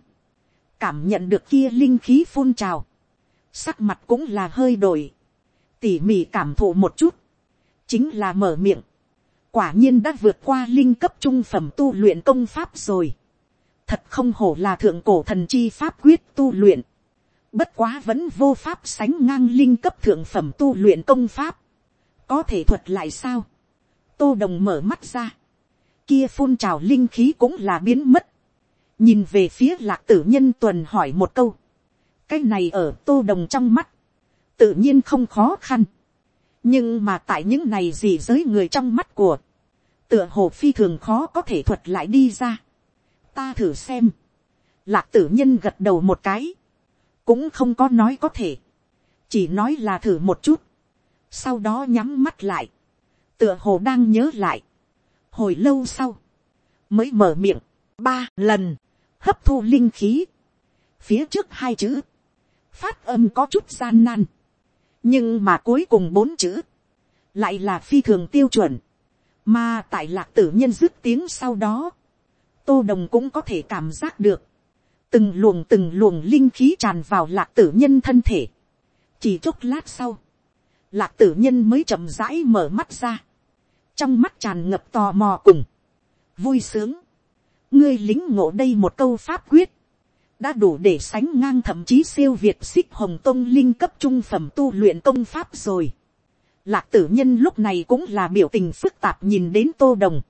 cảm nhận được kia linh khí phun trào, sắc mặt cũng là hơi đổi, tỉ mỉ cảm thụ một chút, chính là mở miệng. Quả nhiên đã vượt qua linh cấp trung phẩm tu luyện công pháp rồi. Thật không hổ là thượng cổ thần chi pháp quyết tu luyện. Bất quá vẫn vô pháp sánh ngang linh cấp thượng phẩm tu luyện công pháp. Có thể thuật lại sao? Tô đồng mở mắt ra. Kia phun trào linh khí cũng là biến mất. Nhìn về phía Lạc Tử Nhân tuần hỏi một câu. Cái này ở tô đồng trong mắt tự nhiên không khó khăn. Nhưng mà tại những này gì giới người trong mắt của, tựa hồ phi thường khó có thể thuật lại đi ra. Ta thử xem. Lạc Tử Nhân gật đầu một cái, cũng không có nói có thể, chỉ nói là thử một chút, sau đó nhắm mắt lại, tựa hồ đang nhớ lại. Hồi lâu sau, mới mở miệng, 3 lần hấp thu linh khí. Phía trước 2 chữ phát âm có chút gian nan, nhưng mà cuối cùng 4 chữ lại là phi thường tiêu chuẩn. Mà tại Lạc Tử Nhân dứt tiếng sau đó, tô đồng cũng có thể cảm giác được từng luồng linh khí tràn vào Lạc Tử Nhân thân thể. Chỉ chốc lát sau, Lạc Tử Nhân mới chậm rãi mở mắt ra, trong mắt tràn ngập tò mò cùng vui sướng. Ngươi lính ngộ đây một câu pháp quyết, đã đủ để sánh ngang thậm chí siêu việt xích hồng tông linh cấp trung phẩm tu luyện công pháp rồi. Lạc Tử Nhân lúc này cũng là biểu tình phức tạp nhìn đến tô đồng.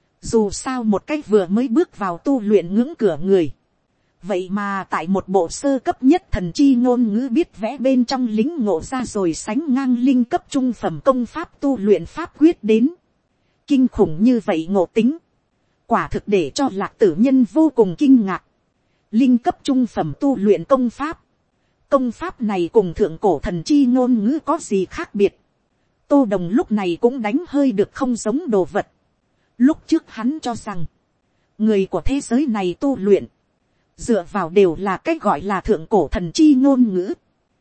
Dù sao một cách vừa mới bước vào tu luyện ngưỡng cửa người, vậy mà tại một bộ sơ cấp nhất thần chi ngôn ngữ biết vẽ bên trong lính ngộ ra rồi sánh ngang linh cấp trung phẩm công pháp tu luyện pháp quyết đến. Kinh khủng như vậy ngộ tính, quả thực để cho Lạc Tử Nhân vô cùng kinh ngạc. Linh cấp trung phẩm tu luyện công pháp, công pháp này cùng thượng cổ thần chi ngôn ngữ có gì khác biệt? Tô đồng lúc này cũng đánh hơi được không giống đồ vật. Lúc trước hắn cho rằng, người của thế giới này tu luyện, dựa vào đều là cái gọi là thượng cổ thần chi ngôn ngữ.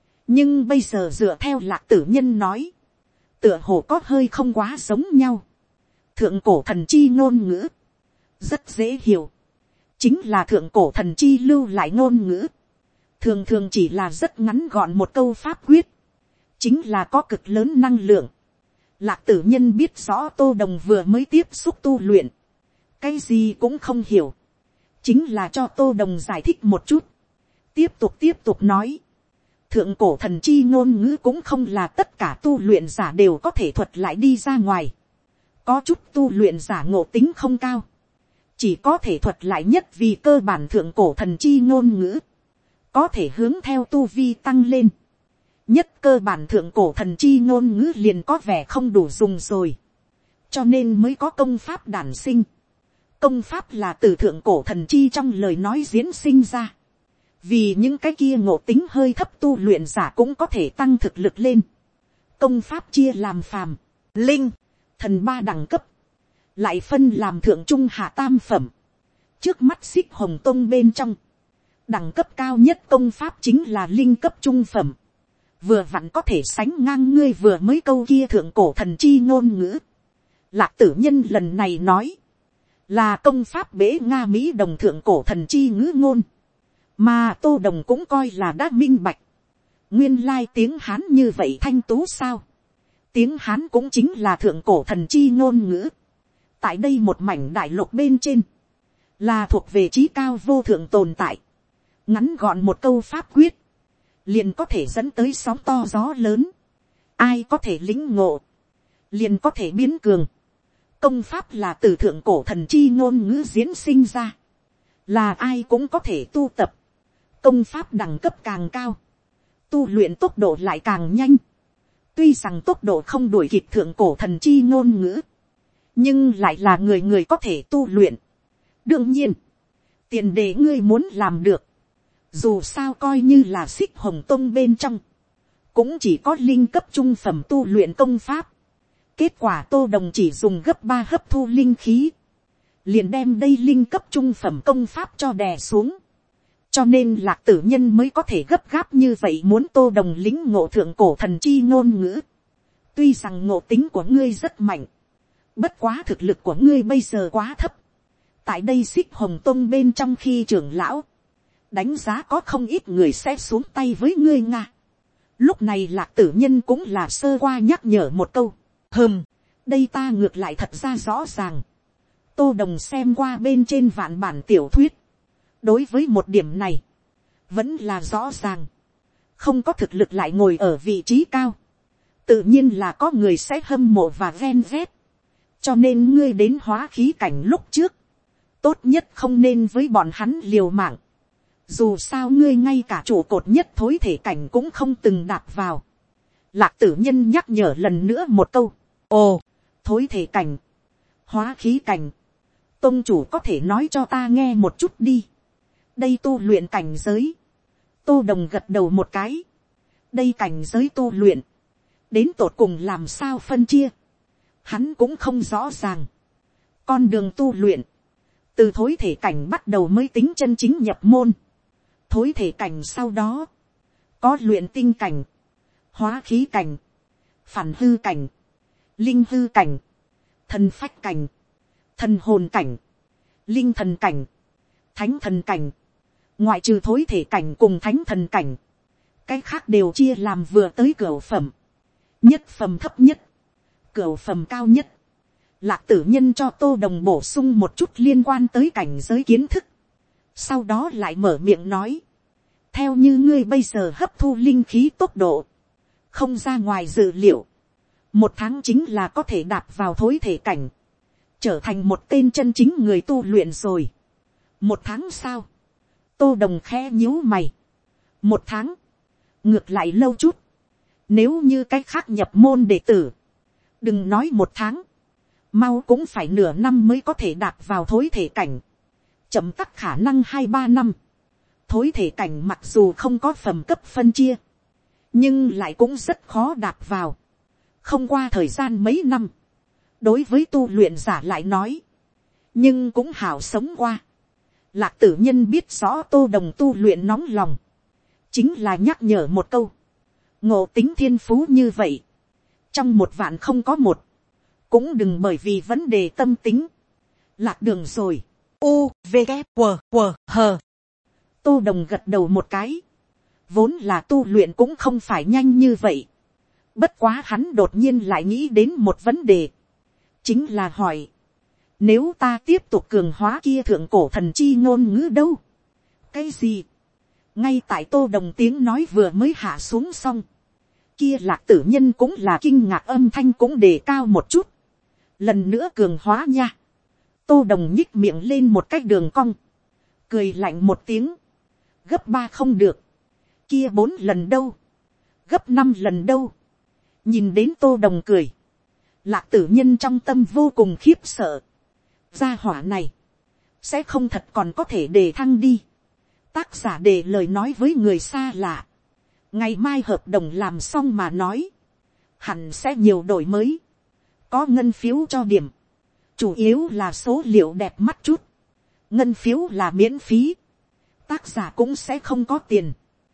Nhưng bây giờ dựa theo Lạc Tử Nhân nói, tựa hồ có hơi không quá giống nhau. Thượng cổ thần chi ngôn ngữ, rất dễ hiểu. Chính là thượng cổ thần chi lưu lại ngôn ngữ. Thường thường chỉ là rất ngắn gọn một câu pháp quyết. Chính là có cực lớn năng lượng. Lạc Tử Nhân biết rõ tô đồng vừa mới tiếp xúc tu luyện, cái gì cũng không hiểu, chính là cho tô đồng giải thích một chút, tiếp tục nói. Thượng cổ thần chi ngôn ngữ cũng không là tất cả tu luyện giả đều có thể thuật lại đi ra ngoài. Có chút tu luyện giả ngộ tính không cao, chỉ có thể thuật lại nhất vì cơ bản thượng cổ thần chi ngôn ngữ, có thể hướng theo tu vi tăng lên. Nhất cơ bản thượng cổ thần chi ngôn ngữ liền có vẻ không đủ dùng rồi, cho nên mới có công pháp đản sinh. Công pháp là từ thượng cổ thần chi trong lời nói diễn sinh ra, vì những cái kia ngộ tính hơi thấp tu luyện giả cũng có thể tăng thực lực lên. Công pháp chia làm phàm, linh, thần 3 đẳng cấp, lại phân làm thượng trung hạ tam phẩm. Trước mắt xích hồng tông bên trong, đẳng cấp cao nhất công pháp chính là linh cấp trung phẩm, vừa vặn có thể sánh ngang ngươi vừa mới câu kia thượng cổ thần chi ngôn ngữ. Lạc tử nhân lần này nói, là công pháp bế Nga Mỹ đồng thượng cổ thần chi ngữ ngôn, mà Tô Đồng cũng coi là đã minh bạch. Nguyên lai tiếng Hán như vậy thanh tú sao? Tiếng Hán cũng chính là thượng cổ thần chi ngôn ngữ. Tại đây một mảnh đại lục bên trên, là thuộc về trí cao vô thượng tồn tại. Ngắn gọn một câu pháp quyết, liền có thể dẫn tới sóng to gió lớn. Ai có thể lĩnh ngộ, liền có thể biến cường. Công pháp là từ thượng cổ thần chi ngôn ngữ diễn sinh ra, là ai cũng có thể tu tập. Công pháp đẳng cấp càng cao, tu luyện tốc độ lại càng nhanh. Tuy rằng tốc độ không đuổi kịp thượng cổ thần chi ngôn ngữ, nhưng lại là người người có thể tu luyện. Đương nhiên, tiền đề ngươi muốn làm được. Dù sao coi như là xích hồng tông bên trong, cũng chỉ có linh cấp trung phẩm tu luyện công pháp. Kết quả Tô Đồng chỉ dùng gấp 3 hấp thu linh khí, liền đem đây linh cấp trung phẩm công pháp cho đè xuống. Cho nên Lạc Tử Nhân mới có thể gấp gáp như vậy muốn Tô Đồng lĩnh ngộ thượng cổ thần chi ngôn ngữ. Tuy rằng ngộ tính của ngươi rất mạnh, bất quá thực lực của ngươi bây giờ quá thấp. Tại đây xích hồng tông bên trong khi trưởng lão, đánh giá có không ít người sẽ xuống tay với ngươi Nga. Lúc này Lạc Tử Nhân cũng là sơ qua nhắc nhở một câu. Đây ta ngược lại thật ra rõ ràng. Tô Đồng xem qua bên trên vạn bản tiểu thuyết, đối với một điểm này, vẫn là rõ ràng. Không có thực lực lại ngồi ở vị trí cao, tự nhiên là có người sẽ hâm mộ và ghen ghét. Cho nên ngươi đến hóa khí cảnh lúc trước, tốt nhất không nên với bọn hắn liều mạng. Dù sao ngươi ngay cả trụ cột nhất thối thể cảnh cũng không từng đạp vào. Lạc Tử Nhân nhắc nhở lần nữa một câu. Ồ, thối thể cảnh, hóa khí cảnh, tông chủ có thể nói cho ta nghe một chút đi. Đây tu luyện cảnh giới. Tô Đồng gật đầu một cái. Đây cảnh giới tu luyện, đến tột cùng làm sao phân chia, hắn cũng không rõ ràng. Con đường tu luyện, từ thối thể cảnh bắt đầu mới tính chân chính nhập môn. Thối thể cảnh sau đó, có luyện tinh cảnh, hóa khí cảnh, phản hư cảnh, linh hư cảnh, thần phách cảnh, thần hồn cảnh, linh thần cảnh, thánh thần cảnh. Ngoại trừ thối thể cảnh cùng thánh thần cảnh, cái khác đều chia làm vừa tới cửu phẩm, nhất phẩm thấp nhất, cửu phẩm cao nhất. Lạc Tử Nhân cho Tô Đồng bổ sung một chút liên quan tới cảnh giới kiến thức, sau đó lại mở miệng nói. Theo như ngươi bây giờ hấp thu linh khí tốc độ, không ra ngoài dự liệu, 1 tháng chính là có thể đạp vào thối thể cảnh, trở thành một tên chân chính người tu luyện rồi. 1 tháng sao? Tô Đồng khẽ nhíu mày. 1 tháng, ngược lại lâu chút. Nếu như cách khác nhập môn đệ tử, đừng nói 1 tháng, mau cũng phải nửa năm mới có thể đạp vào thối thể cảnh, chậm tắc khả năng 2-3 năm. Thối thể cảnh mặc dù không có phẩm cấp phân chia, nhưng lại cũng rất khó đạp vào. Không qua thời gian mấy năm, đối với tu luyện giả lại nói, nhưng cũng hảo sống qua. Lạc Tử Nhân biết rõ Tô Đồng tu luyện nóng lòng, chính là nhắc nhở một câu. Ngộ tính thiên phú như vậy, trong 1 vạn không có 1, cũng đừng bởi vì vấn đề tâm tính lạc đường rồi. U, V, K, W, W, H. Tô Đồng gật đầu một cái. Vốn là tu luyện cũng không phải nhanh như vậy. Bất quá hắn đột nhiên lại nghĩ đến một vấn đề. Chính là hỏi, nếu ta tiếp tục cường hóa kia thượng cổ thần chi ngôn ngữ đâu? Cái gì? Ngay tại Tô Đồng tiếng nói vừa mới hạ xuống xong, kia Lạc Tử Nhân cũng là kinh ngạc, âm thanh cũng đề cao một chút. Lần nữa cường hóa nha. Tô Đồng nhích miệng lên một cái đường cong, cười lạnh một tiếng. Gấp 3 không được, kia 4 lần đâu, gấp 5 lần đâu. Nhìn đến Tô Đồng cười, Lạc Tử Nhân trong tâm vô cùng khiếp sợ. Gia hỏa này sẽ không thật còn có thể đề thăng đi. Tác giả để lời nói với người xa lạ, ngày mai hợp đồng làm xong mà nói, hẳn sẽ nhiều đổi mới. có ngân phiếu cho điểm, chủ yếu là số liệu đẹp mắt chút, ngân phiếu là miễn phí, tác giả cũng sẽ không có tiền,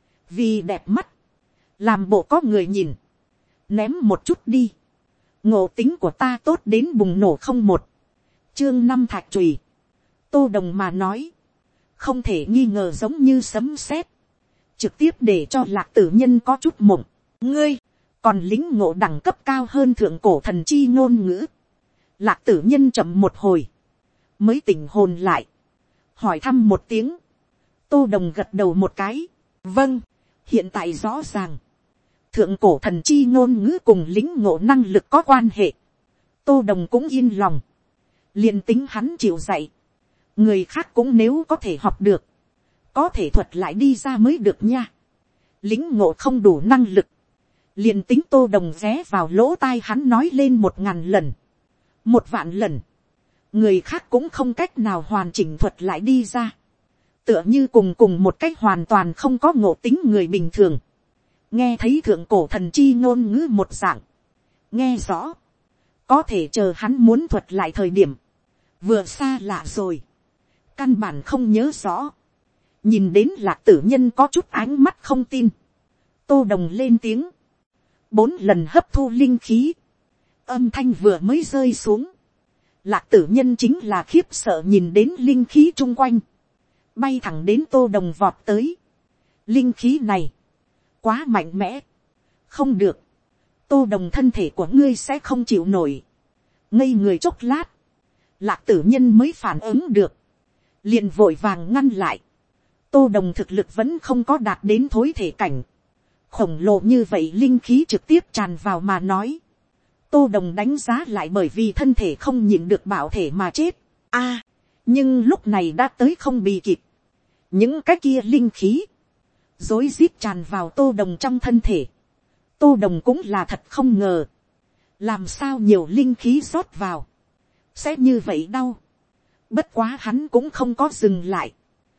vì đẹp mắt, làm bộ có người nhìn, ném một chút đi, ngộ tính của ta tốt đến bùng nổ không một, chương 5 thạch chùy, Tô Đồng mà nói, không thể nghi ngờ giống như sấm sét, trực tiếp để cho Lạc Tử Nhân có chút mộng. Ngươi, còn lính ngộ đẳng cấp cao hơn thượng cổ thần chi ngôn ngữ. Lạc Tử Nhân chậm một hồi, mới tỉnh hồn lại, hỏi thăm một tiếng. Tô Đồng gật đầu một cái, vâng, hiện tại rõ ràng, thượng cổ thần chi ngôn ngữ cùng lính ngộ năng lực có quan hệ. Tô Đồng cũng yên lòng, liền tính hắn chịu dạy, người khác cũng nếu có thể học được, có thể thuật lại đi ra mới được nha. Lính ngộ không đủ năng lực, liền tính Tô Đồng ghé vào lỗ tai hắn nói lên 1000 lần, 1.000.000 lần, người khác cũng không cách nào hoàn chỉnh thuật lại đi ra. Tựa như cùng một cách hoàn toàn không có ngộ tính người bình thường, nghe thấy thượng cổ thần chi ngôn ngữ một dạng, nghe rõ, có thể chờ hắn muốn thuật lại thời điểm, vừa xa lạ rồi, căn bản không nhớ rõ. Nhìn đến Lạc Tử Nhân có chút ánh mắt không tin, Tô Đồng lên tiếng, 4 lần hấp thu linh khí, âm thanh vừa mới rơi xuống, Lạc Tử Nhân chính là khiếp sợ nhìn đến linh khí chung quanh, bay thẳng đến Tô Đồng vọt tới. Linh khí này, quá mạnh mẽ, không được, Tô Đồng thân thể của ngươi sẽ không chịu nổi. Ngây người chốc lát, Lạc Tử Nhân mới phản ứng được, liền vội vàng ngăn lại. Tô Đồng thực lực vẫn không có đạt đến thối thể cảnh, khổng lồ như vậy linh khí trực tiếp tràn vào mà nói, Tô Đồng đánh giá lại bởi vì thân thể không nhịn được bảo thể mà chết. Nhưng lúc này đã tới không bị kịp, những cái kia linh khí rối rít tràn vào Tô Đồng trong thân thể. Tô Đồng cũng là thật không ngờ, làm sao nhiều linh khí rót vào sẽ như vậy đau. Bất quá hắn cũng không có dừng lại,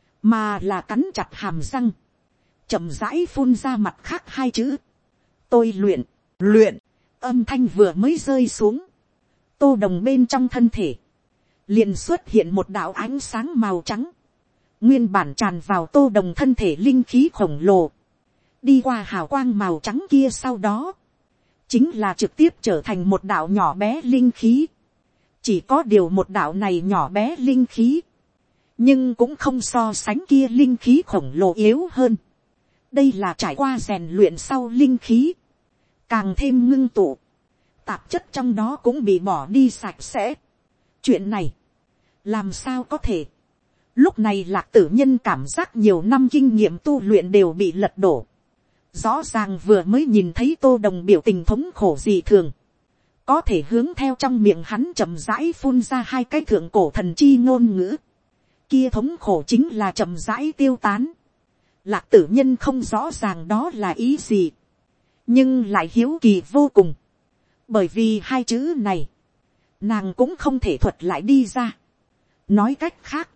mà là cắn chặt hàm răng, chậm rãi phun ra mặt khác 2 chữ. Tôi luyện, âm thanh vừa mới rơi xuống, Tô Đồng bên trong thân thể liền xuất hiện một đạo ánh sáng màu trắng, nguyên bản tràn vào Tô Đồng thân thể linh khí khổng lồ, đi qua hào quang màu trắng kia sau đó, chính là trực tiếp trở thành một đạo nhỏ bé linh khí. Chỉ có điều một đạo này nhỏ bé linh khí, nhưng cũng không so sánh kia linh khí khổng lồ yếu hơn. Đây là trải qua rèn luyện sau linh khí, càng thêm ngưng tụ, tạp chất trong đó cũng bị bỏ đi sạch sẽ. Chuyện này, làm sao có thể? Lúc này Lạc Tử Nhân cảm giác nhiều năm kinh nghiệm tu luyện đều bị lật đổ. Rõ ràng vừa mới nhìn thấy Tô Đồng biểu tình thống khổ dị thường, có thể hướng theo trong miệng hắn chậm rãi phun ra 2 cái thượng cổ thần chi ngôn ngữ, kia thống khổ chính là chậm rãi tiêu tán. Lạc Tử Nhân không rõ ràng đó là ý gì, nhưng lại hiếu kỳ vô cùng, bởi vì 2 chữ này nàng cũng không thể thuật lại đi ra. Nói cách khác,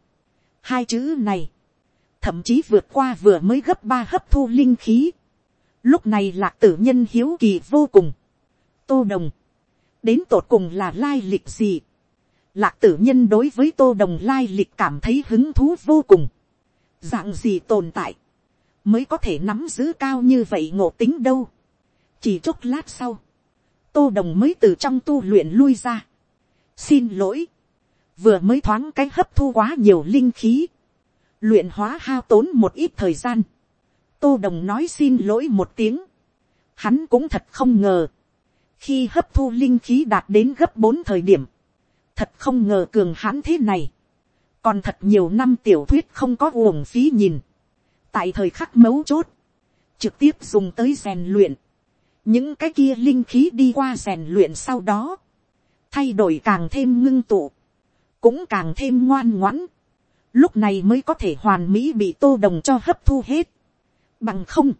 2 chữ này thậm chí vượt qua vừa mới gấp 3 hấp thu linh khí. Lúc này Lạc Tử Nhân hiếu kỳ vô cùng, Tô Đồng đến tột cùng là lai lịch gì? Lạc Tử Nhân đối với Tô Đồng lai lịch cảm thấy hứng thú vô cùng. Dạng gì tồn tại mới có thể nắm giữ cao như vậy ngộ tính đâu? Chỉ chốc lát sau, Tô Đồng mới từ trong tu luyện lui ra. Xin lỗi, vừa mới thoáng cái hấp thu quá nhiều linh khí, luyện hóa hao tốn một ít thời gian. Tô Đồng nói xin lỗi một tiếng. Hắn cũng thật không ngờ, khi hấp thu linh khí đạt đến gấp 4 thời điểm, thật không ngờ cường hãn thế này. Còn thật nhiều năm tiểu thuyết không có uổng phí nhìn. Tại thời khắc mấu chốt, trực tiếp dùng tới rèn luyện. Những cái kia linh khí đi qua rèn luyện sau đó, thay đổi càng thêm ngưng tụ, cũng càng thêm ngoan ngoãn. Lúc này mới có thể hoàn mỹ bị Tô Đồng cho hấp thu hết. Bằng không,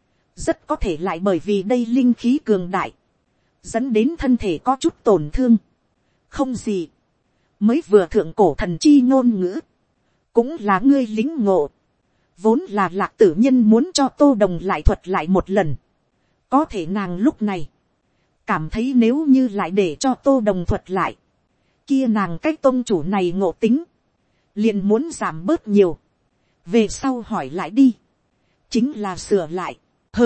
rất có thể lại bởi vì đây linh khí cường đại, dẫn đến thân thể có chút tổn thương. Không gì, mới vừa thượng cổ thần chi ngôn ngữ, cũng là ngươi lính ngộ. Vốn là Lạc Tử Nhân muốn cho Tô Đồng lại thuật lại một lần, có thể nàng lúc này cảm thấy nếu như lại để cho tô đồng thuật lại, kia nàng cái tôn chủ này ngộ tính, liền muốn giảm bớt nhiều, về sau hỏi lại đi, chính là sửa lại,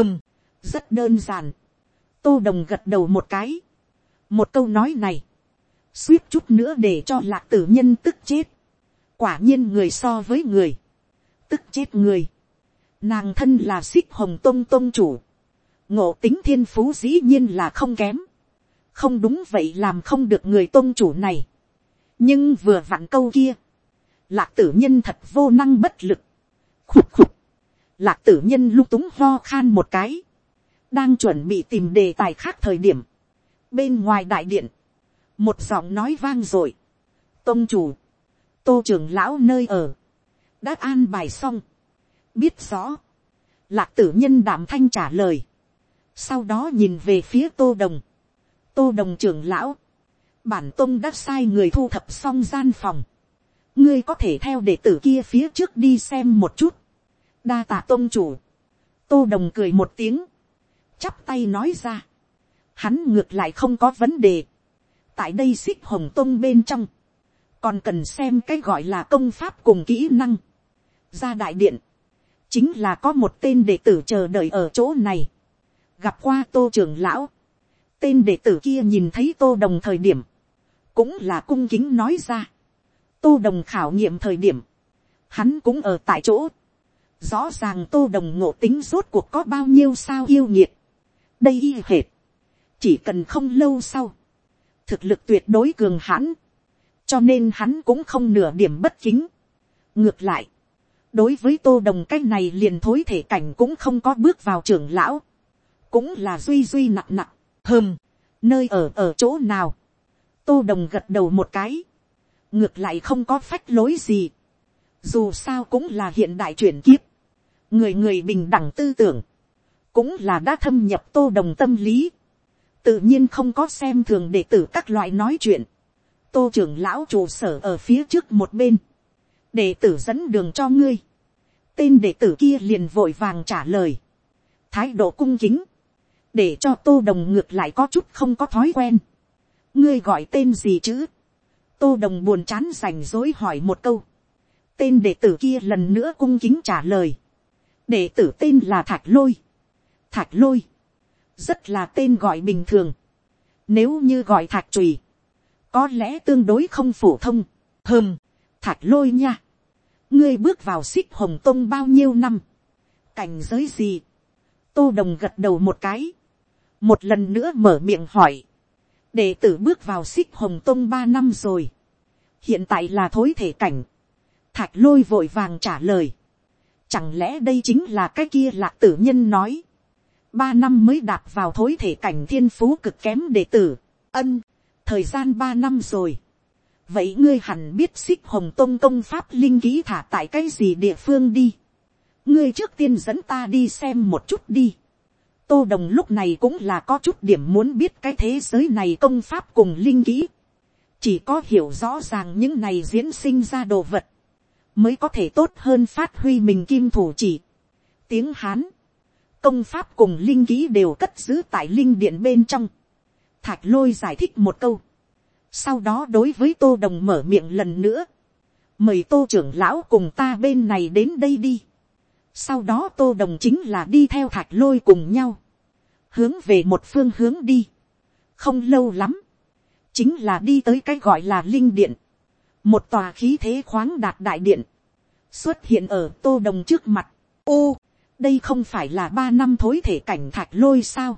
rất đơn giản. Tô đồng gật đầu một cái, một câu nói này, suýt chút nữa để cho lạc tử nhân tức chết. Quả nhiên người so với người, tức chết người. Nàng thân là xích hồng tôn tôn chủ, ngộ tính thiên phú dĩ nhiên là không kém. Không đúng vậy làm không được người tôn chủ này. Nhưng vừa vặn câu kia, lạc tử nhân thật vô năng bất lực. Khục khục, lạc tử nhân lung túng ho khan một cái, đang chuẩn bị tìm đề tài khác thời điểm, bên ngoài đại điện, một giọng nói vang dội: tôn chủ, tô trưởng lão nơi ở, đã an bài xong. Biết rõ. Lạc tử nhân đảm thanh trả lời, sau đó nhìn về phía tô đồng. Tô đồng trưởng lão, bản tôn đã sai người thu thập xong gian phòng, ngươi có thể theo đệ tử kia phía trước đi xem một chút. Đa tạ tôn chủ. Tô đồng cười một tiếng, chắp tay nói ra. Hắn ngược lại không có vấn đề. Tại đây xích hồng tôn bên trong, còn cần xem cái gọi là công pháp cùng kỹ năng. Ra đại điện, chính là có một tên đệ tử chờ đợi ở chỗ này. Gặp qua tô trưởng lão, tên đệ tử kia nhìn thấy tô đồng thời điểm, cũng là cung kính nói ra. Tô đồng khảo nghiệm thời điểm, hắn cũng ở tại chỗ. Rõ ràng tô đồng ngộ tính rốt cuộc có bao nhiêu sao yêu nhiệt. Đây y hệt, chỉ cần không lâu sau, thực lực tuyệt đối cường hãn, cho nên hắn cũng không nửa điểm bất kính. Ngược lại, đối với tô đồng cái này liền thối thể cảnh cũng không có bước vào trưởng lão, cũng là duy duy nặng nặng. Nơi ở chỗ nào? Tô đồng gật đầu một cái, ngược lại không có phách lối gì. Dù sao cũng là hiện đại chuyển kiếp, người người bình đẳng tư tưởng, cũng là đã thâm nhập tô đồng tâm lý, tự nhiên không có xem thường đệ tử các loại nói chuyện. Tô trưởng lão trụ sở ở phía trước một bên, đệ tử dẫn đường cho ngươi. Tên đệ tử kia liền vội vàng trả lời, thái độ cung kính, để cho tô đồng ngược lại có chút không có thói quen. Ngươi gọi tên gì chứ? Tô đồng buồn chán rảnh rối hỏi một câu. Tên đệ tử kia lần nữa cung kính trả lời, đệ tử tên là Thạch Lôi. Thạch Lôi, rất là tên gọi bình thường. Nếu như gọi Thạch Chùy, có lẽ tương đối không phổ thông. Thạch Lôi nha, ngươi bước vào xích hồng tông bao nhiêu năm? Cảnh giới gì? Tô đồng gật đầu một cái, một lần nữa mở miệng hỏi. Đệ tử bước vào xích hồng tông 3 năm rồi, hiện tại là thối thể cảnh. Thạch Lôi vội vàng trả lời. Chẳng lẽ đây chính là cái kia lạc tử nhân nói 3 năm mới đạp vào thối thể cảnh thiên phú cực kém đệ tử? Thời gian 3 năm rồi. Vậy ngươi hẳn biết xích hồng tông công pháp linh ký thả tại cái gì địa phương đi. Ngươi trước tiên dẫn ta đi xem một chút đi. Tô đồng lúc này cũng là có chút điểm muốn biết cái thế giới này công pháp cùng linh ký. Chỉ có hiểu rõ ràng những này diễn sinh ra đồ vật, mới có thể tốt hơn phát huy mình kim thủ chỉ. Tiếng Hán, công pháp cùng linh ký đều cất giữ tại linh điện bên trong. Thạch Lôi giải thích một câu, sau đó đối với tô đồng mở miệng lần nữa. Mời tô trưởng lão cùng ta bên này đến đây đi. Sau đó tô đồng chính là đi theo Thạch Lôi cùng nhau, hướng về một phương hướng đi. Không lâu lắm, chính là đi tới cái gọi là linh điện. Một tòa khí thế khoáng đạt đại điện xuất hiện ở tô đồng trước mặt. Đây không phải là 3 năm thối thể cảnh Thạch Lôi sao?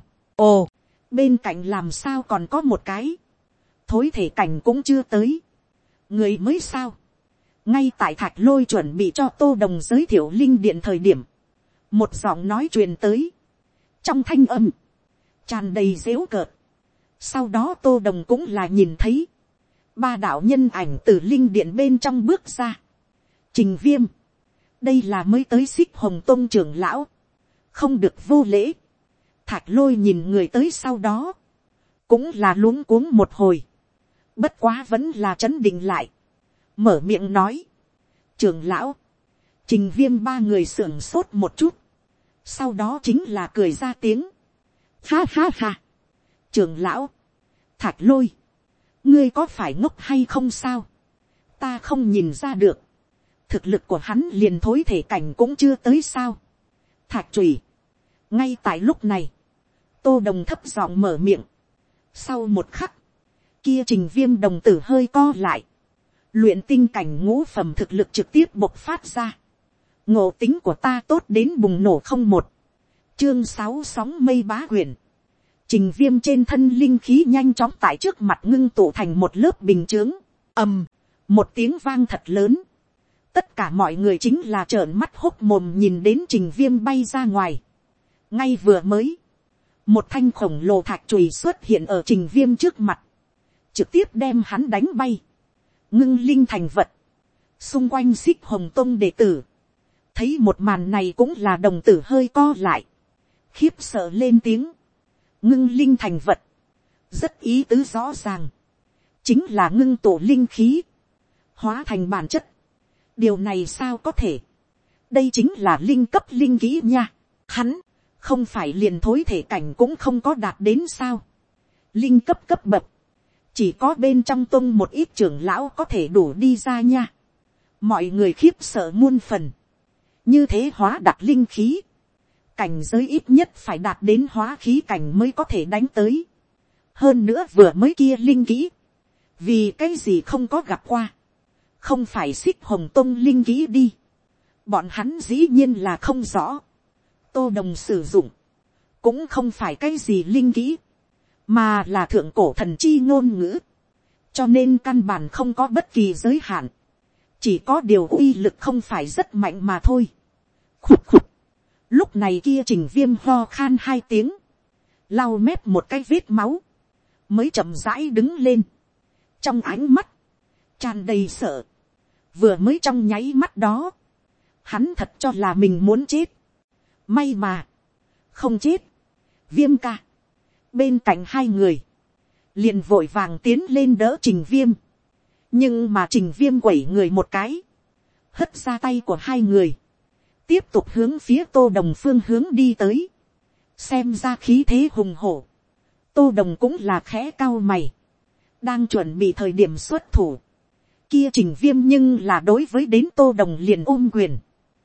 Bên cạnh làm sao còn có một cái thối thể cảnh cũng chưa tới người mới sao? Ngay tại Thạch Lôi chuẩn bị cho tô đồng giới thiệu linh điện thời điểm, một giọng nói truyền tới, trong thanh âm tràn đầy giễu cợt. Sau đó tô đồng cũng là nhìn thấy 3 đạo nhân ảnh từ linh điện bên trong bước ra. Trình Viêm, đây là mới tới xích hồng tông trưởng lão, không được vô lễ. Thạch Lôi nhìn người tới sau đó, cũng là luống cuống một hồi, bất quá vẫn là trấn định lại, mở miệng nói, trưởng lão. Trình Viêm 3 người sưởng sốt một chút, sau đó chính là cười ra tiếng, ha ha ha. trưởng lão, Thạch Lôi, ngươi có phải ngốc hay không sao, ta không nhìn ra được, thực lực của hắn liền thối thể cảnh cũng chưa tới sao. Thạch Trùy. Ngay tại lúc này, Tô Đồng thấp giọng mở miệng. Sau một khắc, kia Trình Viêm đồng tử hơi co lại, luyện tinh cảnh ngũ phẩm thực lực trực tiếp bộc phát ra. Ngộ tính của ta tốt đến bùng nổ không một. Chương 6 sóng mây bá quyển. Trình Viêm trên thân linh khí nhanh chóng tại trước mặt ngưng tụ thành một lớp bình chướng. Ầm, một tiếng vang thật lớn. Tất cả mọi người chính là trợn mắt hốc mồm nhìn đến Trình Viêm bay ra ngoài. Ngay vừa mới, một thanh khổng lồ thạch chùy xuất hiện ở Trình Viêm trước mặt, trực tiếp đem hắn đánh bay, ngưng linh thành vật. Xung quanh Xích Hồng Tông đệ tử, thấy một màn này cũng là đồng tử hơi co lại, khiếp sợ lên tiếng. Ngưng linh thành vật, rất ý tứ rõ ràng, chính là ngưng tụ linh khí, hóa thành bản chất. Điều này sao có thể, đây chính là linh cấp linh kỹ nha. Hắn không phải liền thối thể cảnh cũng không có đạt đến sao. Linh cấp cấp bậc, chỉ có bên trong tông một ít trưởng lão có thể đủ đi ra nha. Mọi người khiếp sợ muôn phần. Như thế hóa đặc linh khí, cảnh giới ít nhất phải đạt đến hóa khí cảnh mới có thể đánh tới. Hơn nữa vừa mới kia linh kỹ, vì cái gì không có gặp qua. Không phải Xích Hồng Tông linh kỹ đi. Bọn hắn dĩ nhiên là không rõ. Tô Đồng sử dụng, cũng không phải cái gì linh kỹ, mà là thượng cổ thần chi ngôn ngữ. Cho nên căn bản không có bất kỳ giới hạn. Chỉ có điều uy lực không phải rất mạnh mà thôi. Khục khục. Lúc này kia Trình Viêm ho khan hai tiếng, lau mép một cái vết máu, mới chậm rãi đứng lên. Trong ánh mắt tràn đầy sợ. Vừa mới trong nháy mắt đó, hắn thật cho là mình muốn chết. May mà không chết. Viêm ca bên cạnh hai người liền vội vàng tiến lên đỡ Trình Viêm. Nhưng mà Trình Viêm quẩy người một cái, hất ra tay của hai người, tiếp tục hướng phía Tô Đồng phương hướng đi tới. Xem ra khí thế hùng hổ. Tô Đồng cũng là khẽ cau mày, đang chuẩn bị thời điểm xuất thủ. Kia Trình Viêm nhưng là đối với đến Tô Đồng liền ôm quyền.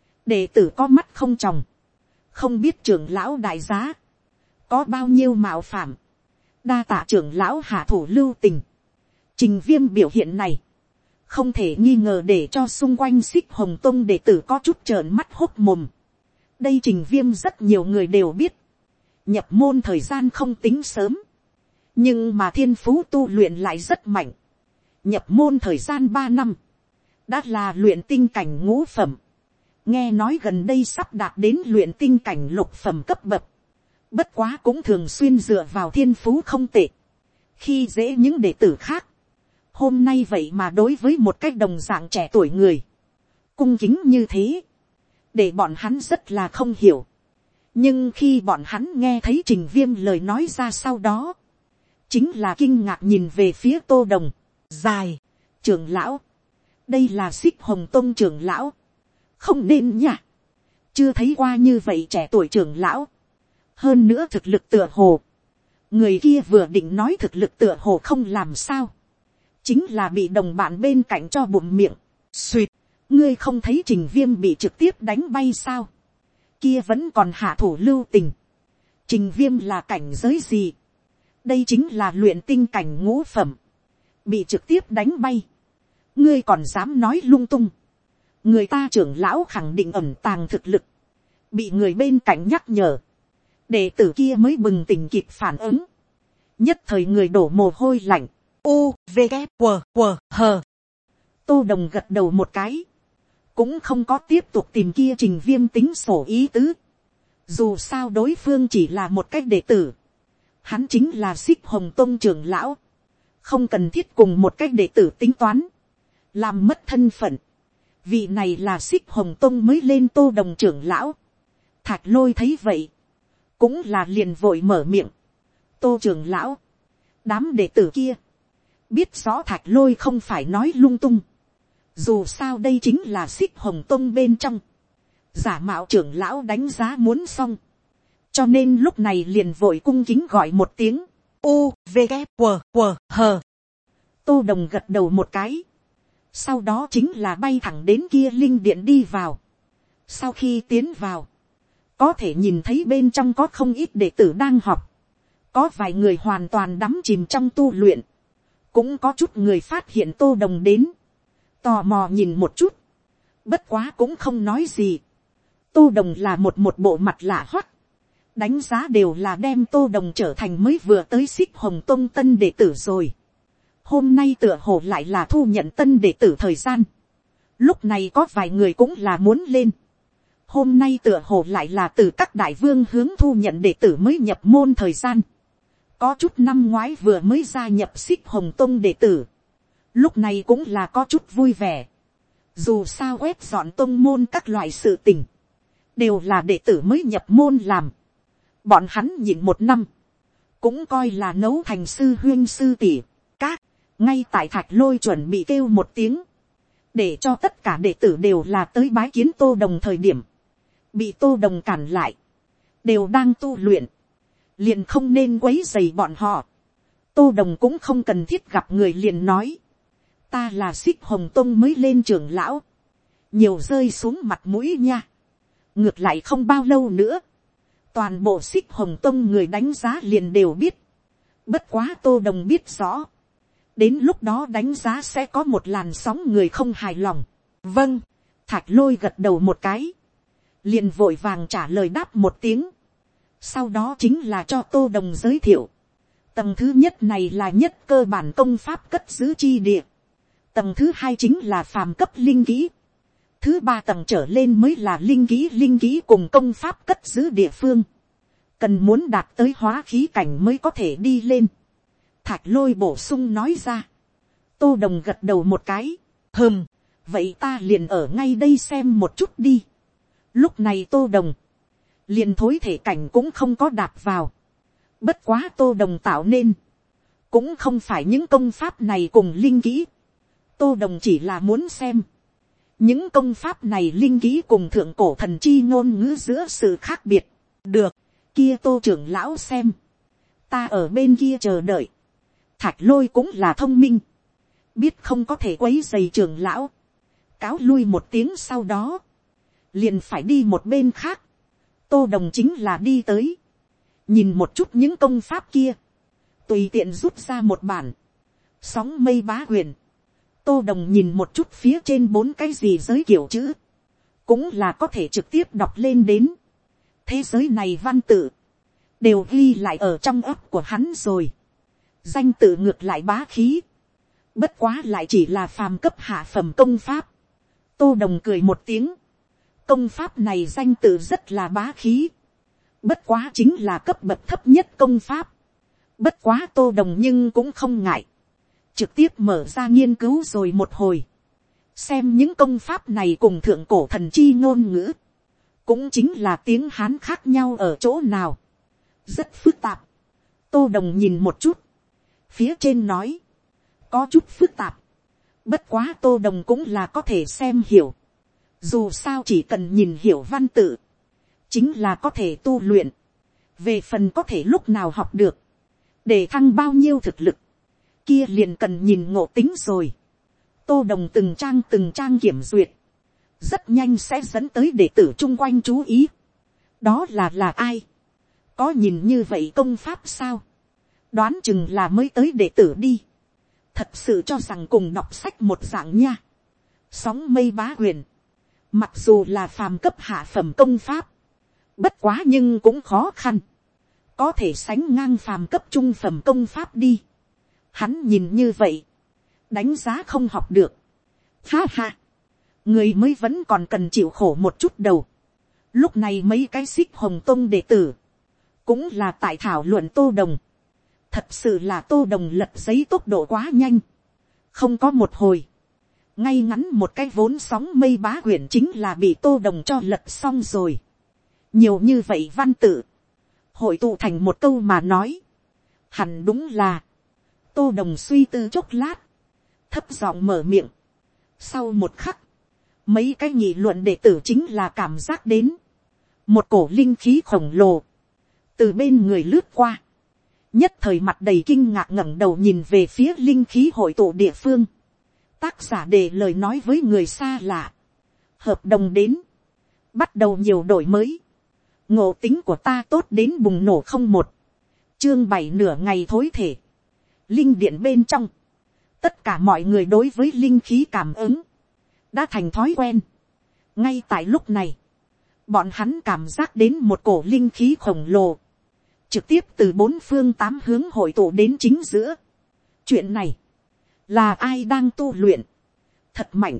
Đệ tử có mắt không tròng, không biết trưởng lão đại giá có bao nhiêu mạo phạm, đa tạ trưởng lão hạ thủ lưu tình. Trình Viêm biểu hiện này không thể nghi ngờ để cho xung quanh Xích Hồng Tông đệ tử có chút trợn mắt hốc mồm. Đây Trình Viêm rất nhiều người đều biết, nhập môn thời gian không tính sớm, nhưng mà thiên phú tu luyện lại rất mạnh. Nhập môn thời gian 3 năm, đã là luyện tinh cảnh ngũ phẩm. Nghe nói gần đây sắp đạt đến luyện tinh cảnh lục phẩm cấp bậc. Bất quá cũng thường xuyên dựa vào thiên phú không tệ, khi dễ những đệ tử khác. Hôm nay vậy mà đối với một cách đồng dạng trẻ tuổi người, cung kính như thế, để bọn hắn rất là không hiểu. Nhưng khi bọn hắn nghe thấy Trình Viêm lời nói ra sau đó, chính là kinh ngạc nhìn về phía Tô Đồng. Dài, trưởng lão, đây là Xích Hồng Tông trưởng lão, không nên nhỉ, chưa thấy qua như vậy trẻ tuổi trưởng lão. Hơn nữa thực lực tựa hồ, người kia vừa định nói thực lực tựa hồ không làm sao, chính là bị đồng bạn bên cạnh cho bụng miệng. Xuyệt, ngươi không thấy Trình Viêm bị trực tiếp đánh bay sao, kia vẫn còn hạ thủ lưu tình. Trình Viêm là cảnh giới gì, đây chính là luyện tinh cảnh ngũ phẩm, bị trực tiếp đánh bay, ngươi còn dám nói lung tung. Người ta trưởng lão khẳng định ẩn tàng thực lực, bị người bên cạnh nhắc nhở, đệ tử kia mới bừng tỉnh kịp phản ứng, nhất thời người đổ mồ hôi lạnh. U, V, K, W, W, H. Tô Đồng gật đầu một cái, cũng không có tiếp tục tìm kia Trình Viêm tính sổ ý tứ. Dù sao đối phương chỉ là một cách đệ tử, hắn chính là Xích Hồng Tông trưởng lão, không cần thiết cùng một cách đệ tử tính toán, làm mất thân phận. Vị này là Xích Hồng Tông mới lên Tô Đồng trưởng lão. Thạch Lôi thấy vậy, cũng là liền vội mở miệng. Tô trưởng lão, đám đệ tử kia biết rõ Thạch Lôi không phải nói lung tung. Dù sao đây chính là Xích Hồng Tông bên trong, giả mạo trưởng lão đánh giá muốn xong, cho nên lúc này liền vội cung kính gọi một tiếng. U, V, K, W, W, H. Tô Đồng gật đầu một cái. Sau đó chính là bay thẳng đến kia linh điện đi vào. Sau khi tiến vào, có thể nhìn thấy bên trong có không ít đệ tử đang học. Có vài người hoàn toàn đắm chìm trong tu luyện. Cũng có chút người phát hiện Tô Đồng đến. Tò mò nhìn một chút. Bất quá cũng không nói gì. Tô Đồng là một bộ mặt lạ hoắc. Đánh giá đều là đem Tô Đồng trở thành mới vừa tới Xích Hồng Tông tân đệ tử rồi. Hôm nay tựa hồ lại là thu nhận tân đệ tử thời gian. Lúc này có vài người cũng là muốn lên. Hôm nay tựa hồ lại là từ các đại vương hướng thu nhận đệ tử mới nhập môn thời gian. Có chút năm ngoái vừa mới gia nhập Xích Hồng Tông đệ tử. Lúc này cũng là có chút vui vẻ. Dù sao quét dọn tông môn các loại sự tình. Đều là đệ tử mới nhập môn làm. Bọn hắn nhịn một năm. Cũng coi là nấu thành sư huyên sư tỷ. Các, ngay tại Thạch Lôi chuẩn bị kêu một tiếng. Để cho tất cả đệ tử đều là tới bái kiến Tô Đồng thời điểm. Bị Tô Đồng cản lại. Đều đang tu luyện. Liền không nên quấy rầy bọn họ. Tô Đồng cũng không cần thiết gặp người liền nói. Ta là Xích Hồng Tông mới lên trưởng lão. Nhiều rơi xuống mặt mũi nha. Ngược lại không bao lâu nữa. Toàn bộ Xích Hồng Tông người đánh giá liền đều biết. Bất quá Tô Đồng biết rõ. Đến lúc đó đánh giá sẽ có một làn sóng người không hài lòng. Vâng. Thạch Lôi gật đầu một cái. Liền vội vàng trả lời đáp một tiếng. Sau đó chính là cho Tô Đồng giới thiệu. Tầng thứ nhất này là nhất cơ bản công pháp cất giữ chi địa. Tầng thứ hai chính là phàm cấp linh kỹ. Thứ ba tầng trở lên mới là linh kỹ cùng công pháp cất giữ địa phương. Cần muốn đạt tới hóa khí cảnh mới có thể đi lên. Thạch Lôi bổ sung nói ra. Tô Đồng gật đầu một cái. Vậy ta liền ở ngay đây xem một chút đi. Lúc này Tô Đồng. Liền thối thể cảnh cũng không có đạp vào. Bất quá Tô Đồng tạo nên. Cũng không phải những công pháp này cùng linh kỹ. Tô Đồng chỉ là muốn xem. Những công pháp này linh kỹ cùng thượng cổ thần chi ngôn ngữ giữa sự khác biệt. Được. Kia Tô trưởng lão xem. Ta ở bên kia chờ đợi. Thạch Lôi cũng là thông minh. Biết không có thể quấy rầy trưởng lão. Cáo lui một tiếng sau đó. Liền phải đi một bên khác. Tô Đồng chính là đi tới. Nhìn một chút những công pháp kia. Tùy tiện rút ra một bản. Sóng mây bá quyền. Tô Đồng nhìn một chút phía trên 4 cái gì giới kiểu chữ. Cũng là có thể trực tiếp đọc lên đến. Thế giới này văn tự. Đều ghi lại ở trong ấp của hắn rồi. Danh tự ngược lại bá khí. Bất quá lại chỉ là phàm cấp hạ phẩm công pháp. Tô Đồng cười một tiếng. Công pháp này danh tự rất là bá khí. Bất quá chính là cấp bậc thấp nhất công pháp. Bất quá Tô Đồng nhưng cũng không ngại. Trực tiếp mở ra nghiên cứu rồi một hồi. Xem những công pháp này cùng thượng cổ thần chi ngôn ngữ. Cũng chính là tiếng Hán khác nhau ở chỗ nào. Rất phức tạp. Tô Đồng nhìn một chút. Phía trên nói. Có chút phức tạp. Bất quá Tô Đồng cũng là có thể xem hiểu. Dù sao chỉ cần nhìn hiểu văn tự. Chính là có thể tu luyện. Về phần có thể lúc nào học được. Để thăng bao nhiêu thực lực. Kia liền cần nhìn ngộ tính rồi. Tô Đồng từng trang kiểm duyệt. Rất nhanh sẽ dẫn tới đệ tử chung quanh chú ý. Đó là ai? Có nhìn như vậy công pháp sao? Đoán chừng là mới tới đệ tử đi. Thật sự cho rằng cùng đọc sách một dạng nha. Sóng mây bá quyền. Mặc dù là phàm cấp hạ phẩm công pháp. Bất quá nhưng cũng khó khăn. Có thể sánh ngang phàm cấp trung phẩm công pháp đi. Hắn nhìn như vậy. Đánh giá không học được. Ha ha. Người mới vẫn còn cần chịu khổ một chút đầu. Lúc này mấy cái Xích Hồng Tông đệ tử. Cũng là tại thảo luận Tô Đồng. Thật sự là Tô Đồng lật giấy tốc độ quá nhanh. Không có một hồi. Ngay ngắn một cái vốn sóng mây bá quyển chính là bị Tô Đồng cho lật xong rồi. Nhiều như vậy văn tự. Hội tụ thành một câu mà nói. Hẳn đúng là. Tô Đồng suy tư chốc lát. Thấp giọng mở miệng. Sau một khắc. Mấy cái nghị luận đệ tử chính là cảm giác đến. Một cổ linh khí khổng lồ. Từ bên người lướt qua. nhất thời mặt đầy kinh ngạc ngẩng đầu nhìn về phía linh khí hội tụ địa phương. Tác giả để lời nói với người xa lạ. Hợp đồng đến, bắt đầu nhiều đổi mới. Ngộ tính của ta tốt đến bùng nổ không một. Chương 7 nửa ngày thối thể. Linh điện bên trong, tất cả mọi người đối với linh khí cảm ứng đã thành thói quen. Ngay tại lúc này, bọn hắn cảm giác đến một cổ linh khí khổng lồ, trực tiếp từ bốn phương tám hướng hội tụ đến chính giữa. Chuyện này, là ai đang tu luyện? Thật mạnh,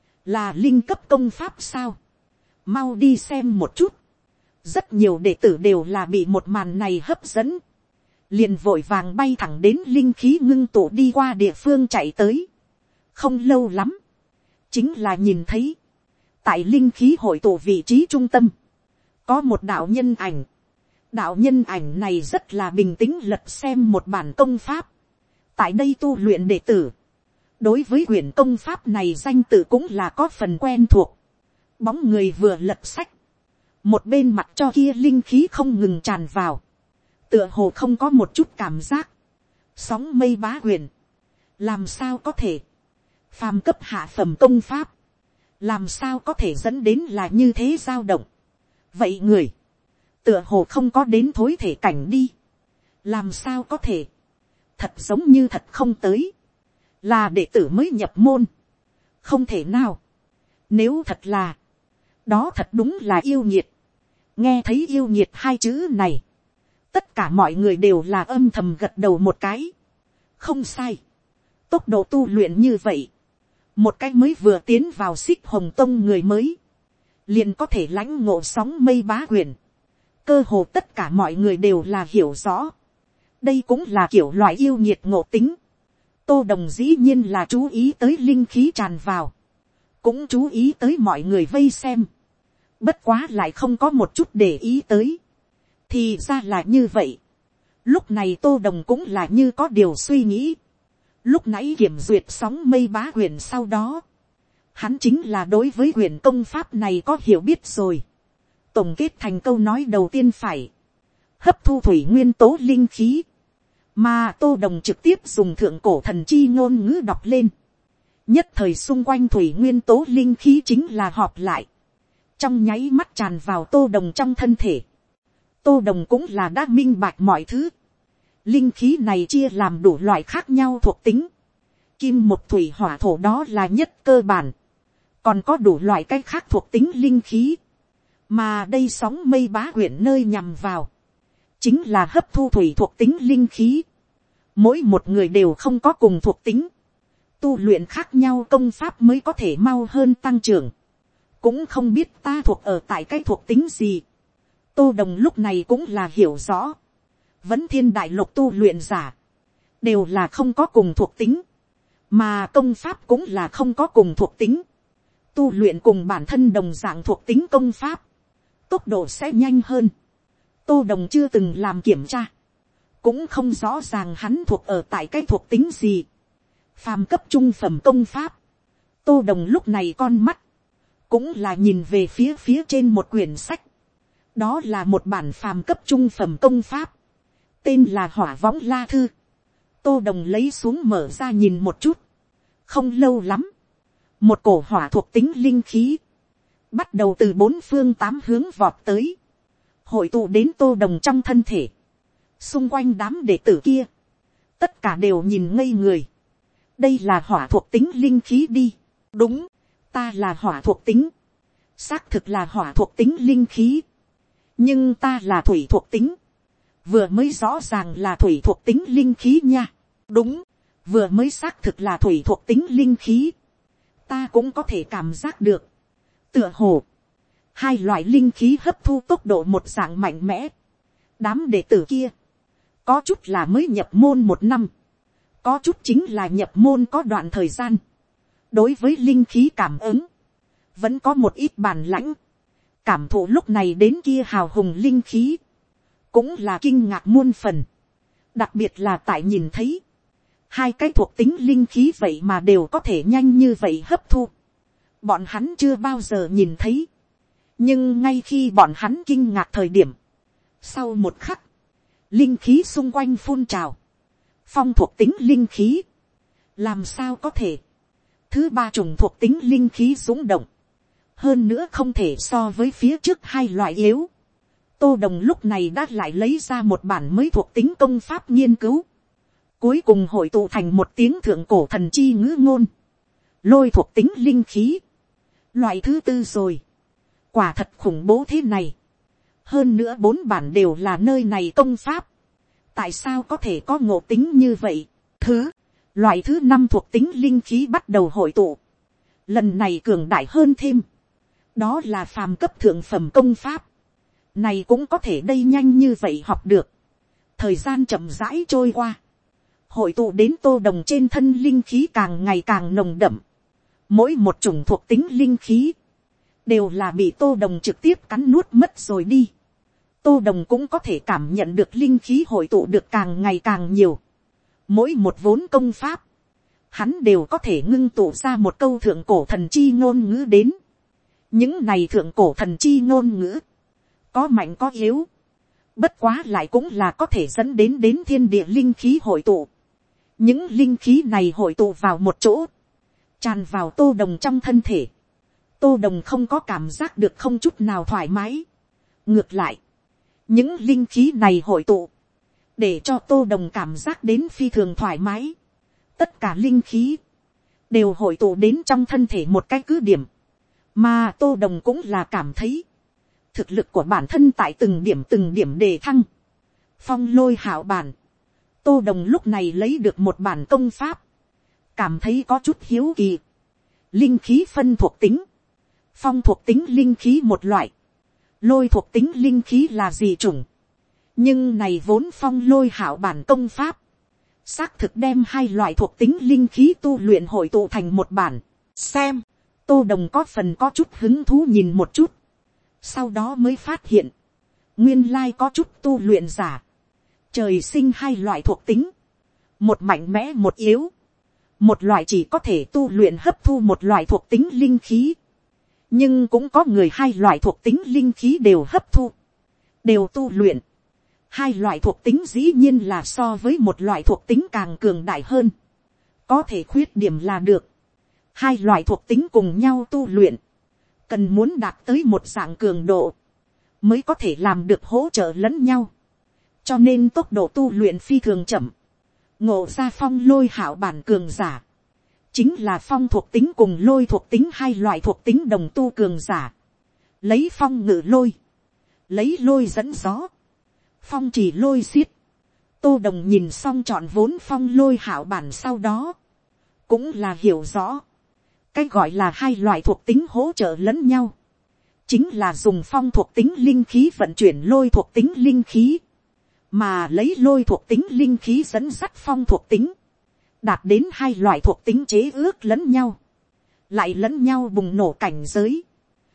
là linh cấp công pháp sao? Mau đi xem một chút. Rất nhiều đệ tử đều là bị một màn này hấp dẫn, liền vội vàng bay thẳng đến linh khí ngưng tụ đi qua địa phương chạy tới. Không lâu lắm, chính là nhìn thấy, tại linh khí hội tụ vị trí trung tâm, có một đạo nhân ảnh. Đạo nhân ảnh này rất là bình tĩnh lật xem một bản công pháp. Tại đây tu luyện đệ tử, đối với quyển công pháp này danh tự cũng là có phần quen thuộc. Bóng người vừa lật sách, một bên mặt cho kia linh khí không ngừng tràn vào, tựa hồ không có một chút cảm giác. Sóng mây bá quyền, làm sao có thể? Phàm cấp hạ phẩm công pháp, làm sao có thể dẫn đến là như thế dao động? Vậy người, tựa hồ không có đến thối thể cảnh đi. Làm sao có thể? Thật giống như thật không tới. Là đệ tử mới nhập môn. Không thể nào. Nếu thật là, đó thật đúng là yêu nghiệt. Nghe thấy yêu nghiệt hai chữ này, tất cả mọi người đều là âm thầm gật đầu một cái. Không sai. Tốc độ tu luyện như vậy, một cái mới vừa tiến vào Xích Hồng Tông người mới, liền có thể lãnh ngộ sóng mây bá quyền. Cơ hồ tất cả mọi người đều là hiểu rõ. Đây cũng là kiểu loại yêu nhiệt ngộ tính. Tô Đồng dĩ nhiên là chú ý tới linh khí tràn vào, cũng chú ý tới mọi người vây xem. Bất quá lại không có một chút để ý tới. Thì ra là như vậy. Lúc này Tô Đồng cũng là như có điều suy nghĩ. Lúc nãy kiểm duyệt sóng mây bá quyền sau đó, hắn chính là đối với quyền công pháp này có hiểu biết rồi. Tổng kết thành câu nói đầu tiên phải hấp thu thủy nguyên tố linh khí, mà Tô Đồng trực tiếp dùng thượng cổ thần chi ngôn ngữ đọc lên. Nhất thời xung quanh thủy nguyên tố linh khí chính là họp lại, trong nháy mắt tràn vào Tô Đồng trong thân thể. Tô Đồng cũng là đã minh bạch mọi thứ. Linh khí này chia làm đủ loại khác nhau thuộc tính. Kim một thủy hỏa thổ đó là nhất cơ bản, còn có đủ loại cái khác thuộc tính linh khí. Mà đây sóng mây bá quyển nơi nhằm vào, chính là hấp thu thủy thuộc tính linh khí. Mỗi một người đều không có cùng thuộc tính, tu luyện khác nhau công pháp mới có thể mau hơn tăng trưởng. Cũng không biết ta thuộc ở tại cái thuộc tính gì. Tô Đồng lúc này cũng là hiểu rõ. Vẫn Thiên đại lục tu luyện giả, đều là không có cùng thuộc tính. Mà công pháp cũng là không có cùng thuộc tính. Tu luyện cùng bản thân đồng dạng thuộc tính công pháp, tốc độ sẽ nhanh hơn. Tô Đồng chưa từng làm kiểm tra, cũng không rõ ràng hắn thuộc ở tại cái thuộc tính gì. Phàm cấp trung phẩm công pháp, Tô Đồng lúc này con mắt cũng là nhìn về phía trên một quyển sách. Đó là một bản phàm cấp trung phẩm công pháp, tên là Hỏa Võng La Thư. Tô Đồng lấy xuống mở ra nhìn một chút. Không lâu lắm, một cổ hỏa thuộc tính linh khí bắt đầu từ bốn phương tám hướng vọt tới, hội tụ đến Tô Đồng trong thân thể. Xung quanh đám đệ tử kia, tất cả đều nhìn ngây người. Đây là hỏa thuộc tính linh khí đi. Đúng, ta là hỏa thuộc tính. Xác thực là hỏa thuộc tính linh khí. Nhưng ta là thủy thuộc tính. Vừa mới rõ ràng là thủy thuộc tính linh khí nha. Đúng, vừa mới xác thực là thủy thuộc tính linh khí. Ta cũng có thể cảm giác được, tựa hồ hai loại linh khí hấp thu tốc độ một dạng mạnh mẽ. Đám đệ tử kia, có chút là mới nhập môn một năm, có chút chính là nhập môn có đoạn thời gian. Đối với linh khí cảm ứng, vẫn có một ít bản lãnh. Cảm thụ lúc này đến kia hào hùng linh khí, cũng là kinh ngạc muôn phần. Đặc biệt là tại nhìn thấy hai cái thuộc tính linh khí vậy mà đều có thể nhanh như vậy hấp thu. Bọn hắn chưa bao giờ nhìn thấy. Nhưng ngay khi bọn hắn kinh ngạc thời điểm, sau một khắc, linh khí xung quanh phun trào, phong thuộc tính linh khí, làm sao có thể, thứ ba trùng thuộc tính linh khí dũng động, hơn nữa không thể so với phía trước hai loại yếu. Tô Đồng lúc này đã lại lấy ra một bản mới thuộc tính công pháp nghiên cứu, cuối cùng hội tụ thành một tiếng thượng cổ thần chi ngữ ngôn, lôi thuộc tính linh khí, loại thứ tư rồi, quả thật khủng bố thế này, hơn nữa 4 bản đều là nơi này công pháp, tại sao có thể có ngộ tính như vậy. Loại thứ 5 thuộc tính linh khí bắt đầu hội tụ, lần này cường đại hơn thêm, đó là phàm cấp thượng phẩm công pháp, này cũng có thể đây nhanh như vậy học được. Thời gian chậm rãi trôi qua, hội tụ đến Tô Đồng trên thân linh khí càng ngày càng nồng đậm, mỗi một chủng thuộc tính linh khí đều là bị Tô Đồng trực tiếp cắn nuốt mất rồi đi. Tô Đồng cũng có thể cảm nhận được linh khí hội tụ được càng ngày càng nhiều, mỗi một vốn công pháp hắn đều có thể ngưng tụ ra một câu thượng cổ thần chi ngôn ngữ đến. Những này thượng cổ thần chi ngôn ngữ có mạnh có yếu, bất quá lại cũng là có thể dẫn đến thiên địa linh khí hội tụ. Những linh khí này hội tụ vào một chỗ, tràn vào Tô Đồng trong thân thể. Tô Đồng không có cảm giác được không chút nào thoải mái. Ngược lại, những linh khí này hội tụ, để cho Tô Đồng cảm giác đến phi thường thoải mái. Tất cả linh khí đều hội tụ đến trong thân thể một cái cứ điểm. Mà Tô Đồng cũng là cảm thấy thực lực của bản thân tại từng điểm đề thăng. Phong lôi hảo bản, Tô Đồng lúc này lấy được một bản công pháp, cảm thấy có chút hiếu kỳ. Linh khí phân thuộc tính, phong thuộc tính linh khí một loại, lôi thuộc tính linh khí là gì chủng. Nhưng này vốn phong lôi hảo bản công pháp, xác thực đem hai loại thuộc tính linh khí tu luyện hội tụ thành một bản. Xem, Tô Đồng có phần có chút hứng thú nhìn một chút, sau đó mới phát hiện, nguyên lai có chút tu luyện giả, trời sinh hai loại thuộc tính, một mạnh mẽ một yếu, một loại chỉ có thể tu luyện hấp thu một loại thuộc tính linh khí, nhưng cũng có người hai loại thuộc tính linh khí đều hấp thu, đều tu luyện. Hai loại thuộc tính dĩ nhiên là so với một loại thuộc tính càng cường đại hơn, có thể khuyết điểm là được. Hai loại thuộc tính cùng nhau tu luyện, cần muốn đạt tới một dạng cường độ, mới có thể làm được hỗ trợ lẫn nhau, cho nên tốc độ tu luyện phi thường chậm. Ngộ ra phong lôi hảo bản cường giả, chính là phong thuộc tính cùng lôi thuộc tính hai loại thuộc tính đồng tu cường giả, lấy phong ngự lôi, lấy lôi dẫn gió, phong chỉ lôi xiết. Tô Đồng nhìn xong chọn vốn phong lôi hảo bản sau đó, cũng là hiểu rõ, cái gọi là hai loại thuộc tính hỗ trợ lẫn nhau, chính là dùng phong thuộc tính linh khí vận chuyển lôi thuộc tính linh khí, mà lấy lôi thuộc tính linh khí dẫn dắt phong thuộc tính, đạt đến hai loại thuộc tính chế ước lẫn nhau, lại lẫn nhau bùng nổ cảnh giới.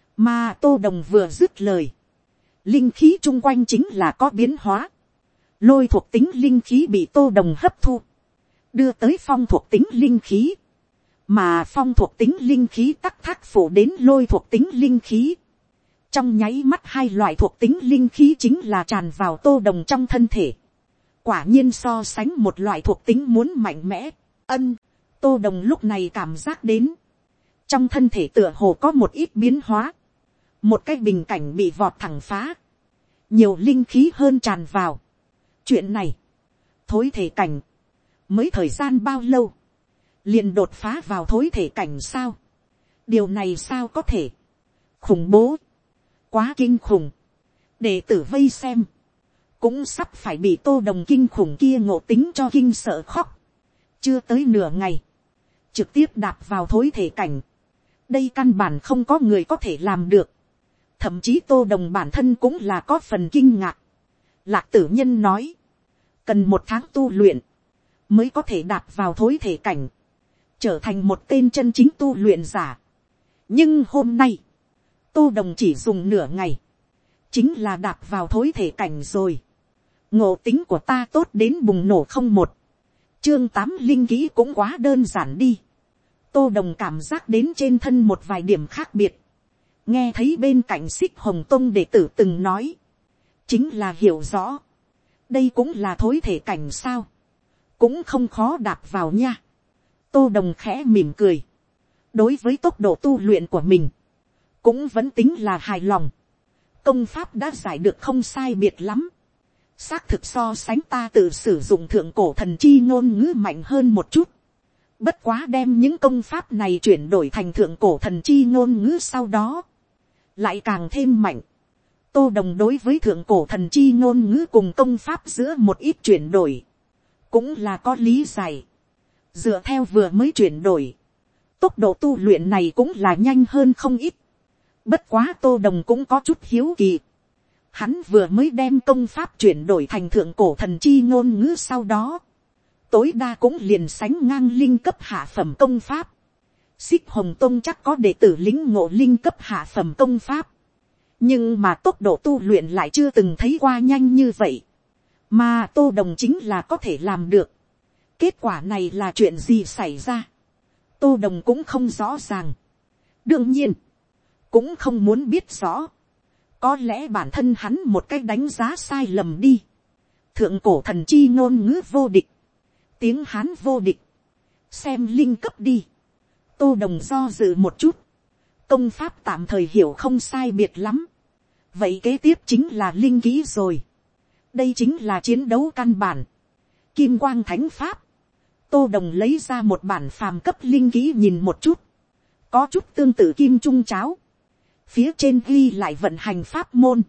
Mà Tô Đồng vừa dứt lời, linh khí chung quanh chính là có biến hóa, lôi thuộc tính linh khí bị Tô Đồng hấp thu, đưa tới phong thuộc tính linh khí, mà phong thuộc tính linh khí tắc thác phủ đến lôi thuộc tính linh khí. Trong nháy mắt hai loại thuộc tính linh khí chính là tràn vào Tô Đồng trong thân thể. Quả nhiên so sánh một loại thuộc tính muốn mạnh mẽ. Tô Đồng lúc này cảm giác đến, trong thân thể tựa hồ có một ít biến hóa. Một cái bình cảnh bị vọt thẳng phá, nhiều linh khí hơn tràn vào. Chuyện này, thối thể cảnh, mới thời gian bao lâu, liền đột phá vào thối thể cảnh sao? Điều này sao có thể? Khủng bố, quá kinh khủng. Đệ tử vây xem, cũng sắp phải bị Tô Đồng kinh khủng kia ngộ tính cho kinh sợ khóc. Chưa tới nửa ngày, trực tiếp đạp vào thối thể cảnh. Đây căn bản không có người có thể làm được. Thậm chí Tô Đồng bản thân cũng là có phần kinh ngạc. Lạc Tử Nhân nói, cần 1 tháng tu luyện, mới có thể đạp vào thối thể cảnh, trở thành một tên chân chính tu luyện giả. Nhưng hôm nay, Tô Đồng chỉ dùng nửa ngày, chính là đạp vào thối thể cảnh rồi. Ngộ tính của ta tốt đến bùng nổ không một. Chương 8 linh kỹ cũng quá đơn giản đi. Tô Đồng cảm giác đến trên thân một vài điểm khác biệt. Nghe thấy bên cạnh Xích Hồng Tông đệ tử từng nói, chính là hiểu rõ. đây cũng là thối thể cảnh sao, cũng không khó đạp vào nha. Tô Đồng khẽ mỉm cười, đối với tốc độ tu luyện của mình, cũng vẫn tính là hài lòng. Công pháp đã giải được không sai biệt lắm, xác thực so sánh ta tự sử dụng thượng cổ thần chi ngôn ngữ mạnh hơn một chút. Bất quá đem những công pháp này chuyển đổi thành thượng cổ thần chi ngôn ngữ sau đó, lại càng thêm mạnh. Tô Đồng đối với thượng cổ thần chi ngôn ngữ cùng công pháp giữa một ít chuyển đổi, cũng là có lý giải. Dựa theo vừa mới chuyển đổi, tốc độ tu luyện này cũng là nhanh hơn không ít. Bất quá Tô Đồng cũng có chút hiếu kỳ. Hắn vừa mới đem công pháp chuyển đổi thành thượng cổ thần chi ngôn ngữ sau đó, tối đa cũng liền sánh ngang linh cấp hạ phẩm công pháp. Xích Hồng Tông chắc có đệ tử lĩnh ngộ linh cấp hạ phẩm công pháp, nhưng mà tốc độ tu luyện lại chưa từng thấy qua nhanh như vậy, mà Tô Đồng chính là có thể làm được. Kết quả này là chuyện gì xảy ra, Tô Đồng cũng không rõ ràng. Đương nhiên, cũng không muốn biết rõ. Có lẽ bản thân hắn một cách đánh giá sai lầm đi. Thượng cổ thần chi ngôn ngữ vô địch, tiếng Hán vô địch, xem linh cấp đi. Tô Đồng do dự một chút, công pháp tạm thời hiểu không sai biệt lắm. Vậy kế tiếp chính là linh kỹ rồi. Đây chính là chiến đấu căn bản. Kim quang thánh pháp. Tô Đồng lấy ra một bản phàm cấp linh kỹ nhìn một chút, có chút tương tự kim trung cháo. Phía trên ghi lại vận hành pháp môn,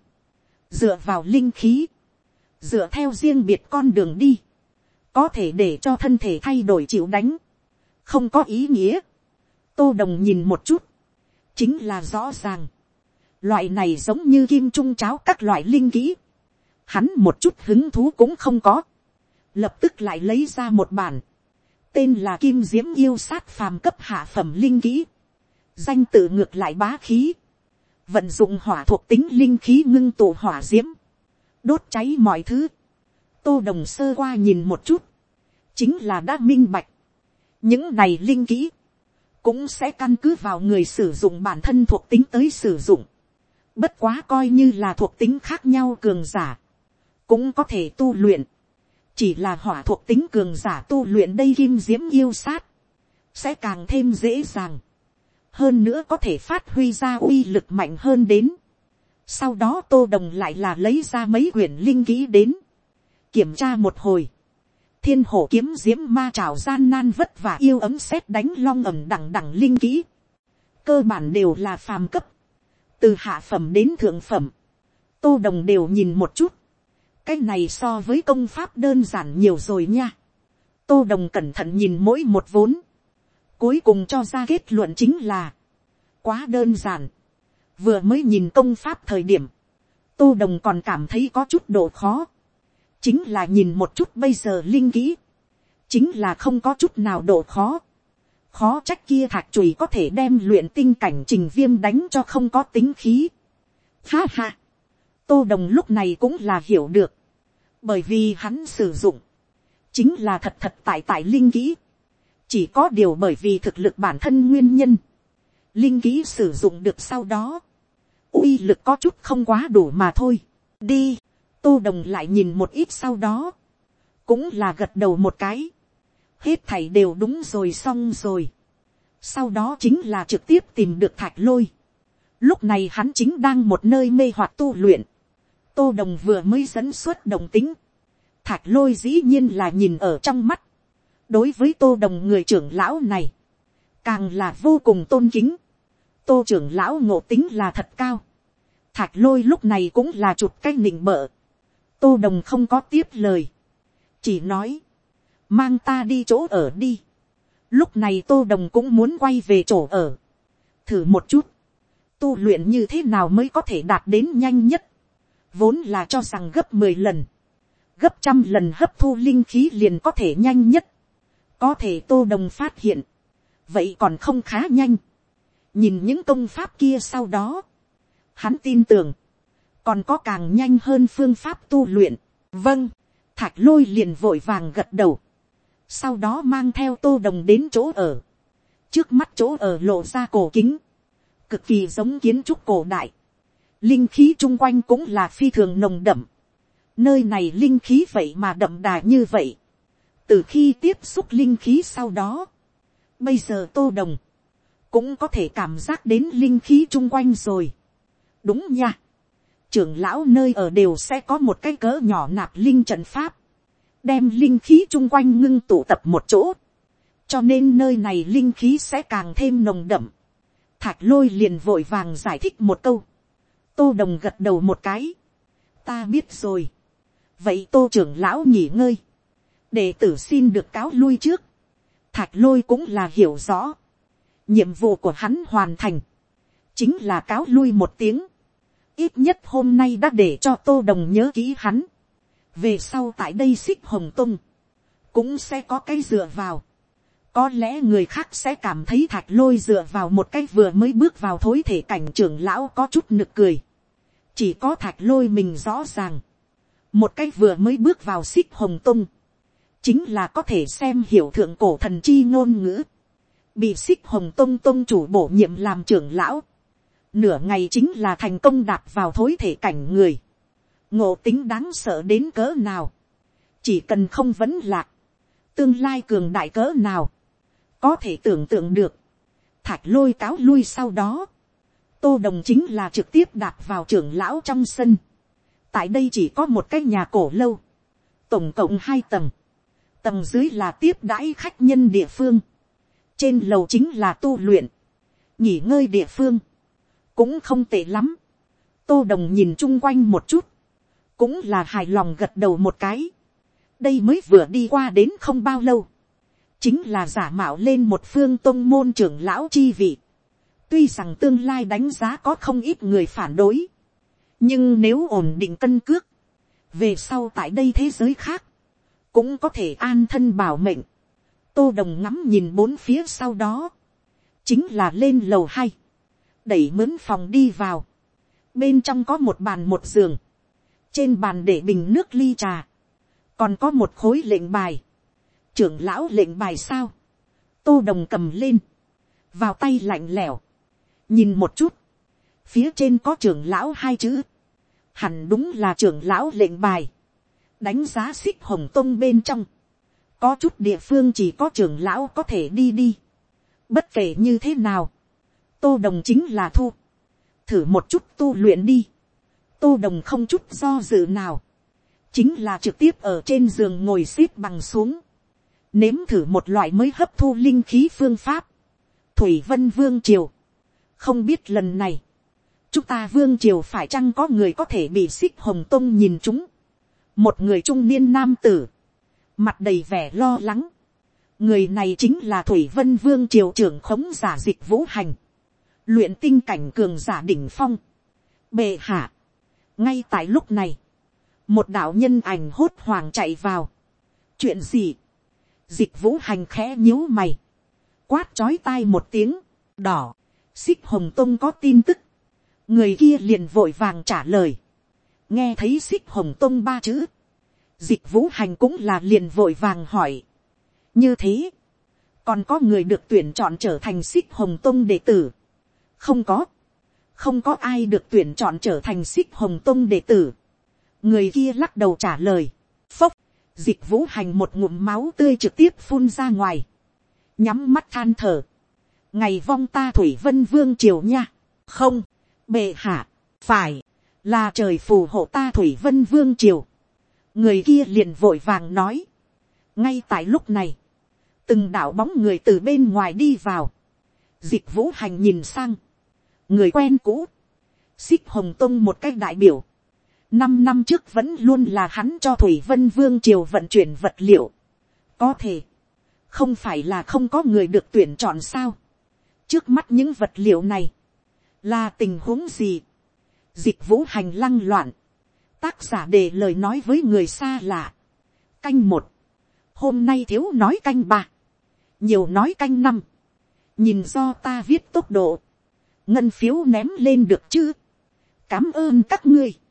dựa vào linh khí, dựa theo riêng biệt con đường đi, có thể để cho thân thể thay đổi chịu đánh, không có ý nghĩa. Tô Đồng nhìn một chút, chính là rõ ràng. Loại này giống như kim trung cháo các loại linh kỹ, hắn một chút hứng thú cũng không có. Lập tức lại lấy ra một bản, tên là Kim Diễm Yêu Sát phàm cấp hạ phẩm linh kỹ. Danh tự ngược lại bá khí, vận dụng hỏa thuộc tính linh khí ngưng tụ hỏa diễm, đốt cháy mọi thứ. Tô Đồng sơ qua nhìn một chút, chính là đã minh bạch. Những này linh kỹ cũng sẽ căn cứ vào người sử dụng bản thân thuộc tính tới sử dụng. Bất quá coi như là thuộc tính khác nhau cường giả, cũng có thể tu luyện. Chỉ là hỏa thuộc tính cường giả tu luyện đây Kim Diễm Yêu Sát, sẽ càng thêm dễ dàng. Hơn nữa có thể phát huy ra uy lực mạnh hơn đến. Sau đó Tô Đồng lại là lấy ra mấy quyển linh kỹ đến, kiểm tra một hồi. Thiên hổ kiếm diễm ma trảo gian nan vất vả yêu ấm sét đánh long ẩm đẳng đẳng linh kỹ, cơ bản đều là phàm cấp, từ hạ phẩm đến thượng phẩm. Tô Đồng đều nhìn một chút, cái này so với công pháp đơn giản nhiều rồi nha. Tô Đồng cẩn thận nhìn mỗi một vốn, cuối cùng cho ra kết luận chính là quá đơn giản. Vừa mới nhìn công pháp thời điểm, Tô Đồng còn cảm thấy có chút độ khó. Chính là nhìn một chút bây giờ linh kỹ, chính là không có chút nào độ khó. Khó trách kia thạch chùy có thể đem luyện tinh cảnh Trình Viêm đánh cho không có tính khí. Ha ha, Tô Đồng lúc này cũng là hiểu được, bởi vì hắn sử dụng chính là thật thật tại linh kỹ. Chỉ có điều bởi vì thực lực bản thân nguyên nhân, linh kỹ sử dụng được sau đó, uy lực có chút không quá đủ mà thôi. Đi, Tô Đồng lại nhìn một ít sau đó, cũng là gật đầu một cái. Hết thảy đều đúng rồi, xong rồi. Sau đó chính là trực tiếp tìm được Thạch Lôi. Lúc này hắn chính đang một nơi mê hoặc tu luyện. Tô Đồng vừa mới dẫn xuất đồng tính, Thạch Lôi dĩ nhiên là nhìn ở trong mắt. Đối với Tô Đồng người trưởng lão này, càng là vô cùng tôn kính. Tô trưởng lão ngộ tính là thật cao. Thạch Lôi lúc này cũng là chụp cái nịnh bợ. Tô Đồng không có tiếp lời, chỉ nói mang ta đi chỗ ở đi. Lúc này Tô Đồng cũng muốn quay về chỗ ở, thử một chút tu luyện như thế nào mới có thể đạt đến nhanh nhất. Vốn là cho rằng gấp 10 lần, gấp 100 lần hấp thu linh khí liền có thể nhanh nhất. Có thể Tô Đồng phát hiện, vậy còn không khá nhanh. Nhìn những công pháp kia sau đó, hắn tin tưởng, còn có càng nhanh hơn phương pháp tu luyện. Vâng, Thạch Lôi liền vội vàng gật đầu. Sau đó mang theo Tô Đồng đến chỗ ở. Trước mắt chỗ ở lộ ra cổ kính, cực kỳ giống kiến trúc cổ đại. Linh khí chung quanh cũng là phi thường nồng đậm. Nơi này linh khí vậy mà đậm đà như vậy. Từ khi tiếp xúc linh khí sau đó, bây giờ Tô Đồng cũng có thể cảm giác đến linh khí chung quanh rồi. Đúng nha. Trưởng lão nơi ở đều sẽ có một cái cỡ nhỏ nạp linh trận pháp, đem linh khí chung quanh ngưng tụ tập một chỗ, cho nên nơi này linh khí sẽ càng thêm nồng đậm. Thạch Lôi liền vội vàng giải thích một câu. Tô Đồng gật đầu một cái. Ta biết rồi. Vậy Tô trưởng lão nghỉ ngơi, đệ tử xin được cáo lui trước. Thạch Lôi cũng là hiểu rõ, nhiệm vụ của hắn hoàn thành, chính là cáo lui một tiếng. Ít nhất hôm nay đã để cho Tô Đồng nhớ kỹ hắn. Về sau tại đây Xích Hồng Tông cũng sẽ có cái dựa vào. Có lẽ người khác sẽ cảm thấy Thạch Lôi dựa vào một cái vừa mới bước vào thối thể cảnh trưởng lão có chút nực cười. Chỉ có Thạch Lôi mình rõ ràng, một cái vừa mới bước vào Xích Hồng Tông chính là có thể xem hiểu thượng cổ thần chi ngôn ngữ. Bị Xích Hồng Tông tông chủ bổ nhiệm làm trưởng lão, nửa ngày chính là thành công đạp vào thối thể cảnh người. Ngộ tính đáng sợ đến cỡ nào, chỉ cần không vấn lạc, tương lai cường đại cỡ nào, có thể tưởng tượng được. Thạch Lôi cáo lui sau đó, Tô Đồng chính là trực tiếp đạp vào trưởng lão trong sân. Tại đây chỉ có một cái nhà cổ lâu, tổng cộng 2 tầng. Tầng dưới là tiếp đãi khách nhân địa phương, trên lầu chính là tu luyện, nghỉ ngơi địa phương. Cũng không tệ lắm. Tô Đồng nhìn chung quanh một chút, cũng là hài lòng gật đầu một cái. Đây mới vừa đi qua đến không bao lâu, chính là giả mạo lên một phương tông môn trưởng lão chi vị. Tuy rằng tương lai đánh giá có không ít người phản đối, nhưng nếu ổn định cân cước, về sau tại đây thế giới khác cũng có thể an thân bảo mệnh. Tô Đồng ngắm nhìn bốn phía sau đó, chính là lên lầu 2, đẩy mướn phòng đi vào. Bên trong có một bàn một giường, trên bàn để bình nước ly trà, còn có một khối lệnh bài. Trưởng lão lệnh bài sao? Tô Đồng cầm lên, vào tay lạnh lẽo, nhìn một chút, phía trên có trưởng lão 2 chữ, hẳn đúng là trưởng lão lệnh bài. Đánh giá Xích Hồng Tông bên trong, có chút địa phương chỉ có trưởng lão có thể đi. Bất kể như thế nào, Tô Đồng chính là thu, thử một chút tu luyện đi. Tô Đồng không chút do dự nào, chính là trực tiếp ở trên giường ngồi xếp bằng xuống, nếm thử một loại mới hấp thu linh khí phương pháp. Thủy Vân Vương Triều, không biết lần này chúng ta Vương Triều phải chăng có người có thể bị Xích Hồng Tông nhìn chúng. Một người trung niên nam tử, mặt đầy vẻ lo lắng. Người này chính là Thủy Vân Vương Triều trưởng khống giả Dịch Vũ Hành, luyện tinh cảnh cường giả đỉnh phong. Bệ hạ. Ngay tại lúc này, một đạo nhân ảnh hốt hoảng chạy vào. Chuyện gì? Dịch Vũ Hành khẽ nhíu mày, quát chói tai một tiếng. Đỏ. Xích Hồng Tông có tin tức. Người kia liền vội vàng trả lời. Nghe thấy Xích Hồng Tông 3 chữ, Dịch Vũ Hành cũng là liền vội vàng hỏi. Như thế, còn có người được tuyển chọn trở thành Xích Hồng Tông đệ tử? Không có. Không có ai được tuyển chọn trở thành Xích Hồng Tông đệ tử. Người kia lắc đầu trả lời. Phốc. Dịch Vũ Hành một ngụm máu tươi trực tiếp phun ra ngoài, nhắm mắt than thở. Ngày vong ta Thủy Vân Vương Triều nha. Không, bệ hạ, phải là trời phù hộ ta Thủy Vân Vương Triều. Người kia liền vội vàng nói. Ngay tại lúc này, từng đạo bóng người từ bên ngoài đi vào. Dịch Vũ Hành nhìn sang, người quen cũ, Xích Hồng Tông một cách đại biểu. 5 năm trước vẫn luôn là hắn cho Thủy Vân Vương Triều vận chuyển vật liệu. Có thể, không phải là không có người được tuyển chọn sao? Trước mắt những vật liệu này, là tình huống gì? Dịch Vũ Hành lăng loạn. Tác giả để lời nói với người xa lạ. Canh 1. Hôm nay thiếu nói canh 3. Nhiều nói canh 5. Nhìn do ta viết tốc độ. Ngân phiếu ném lên được chứ? Cám ơn các ngươi.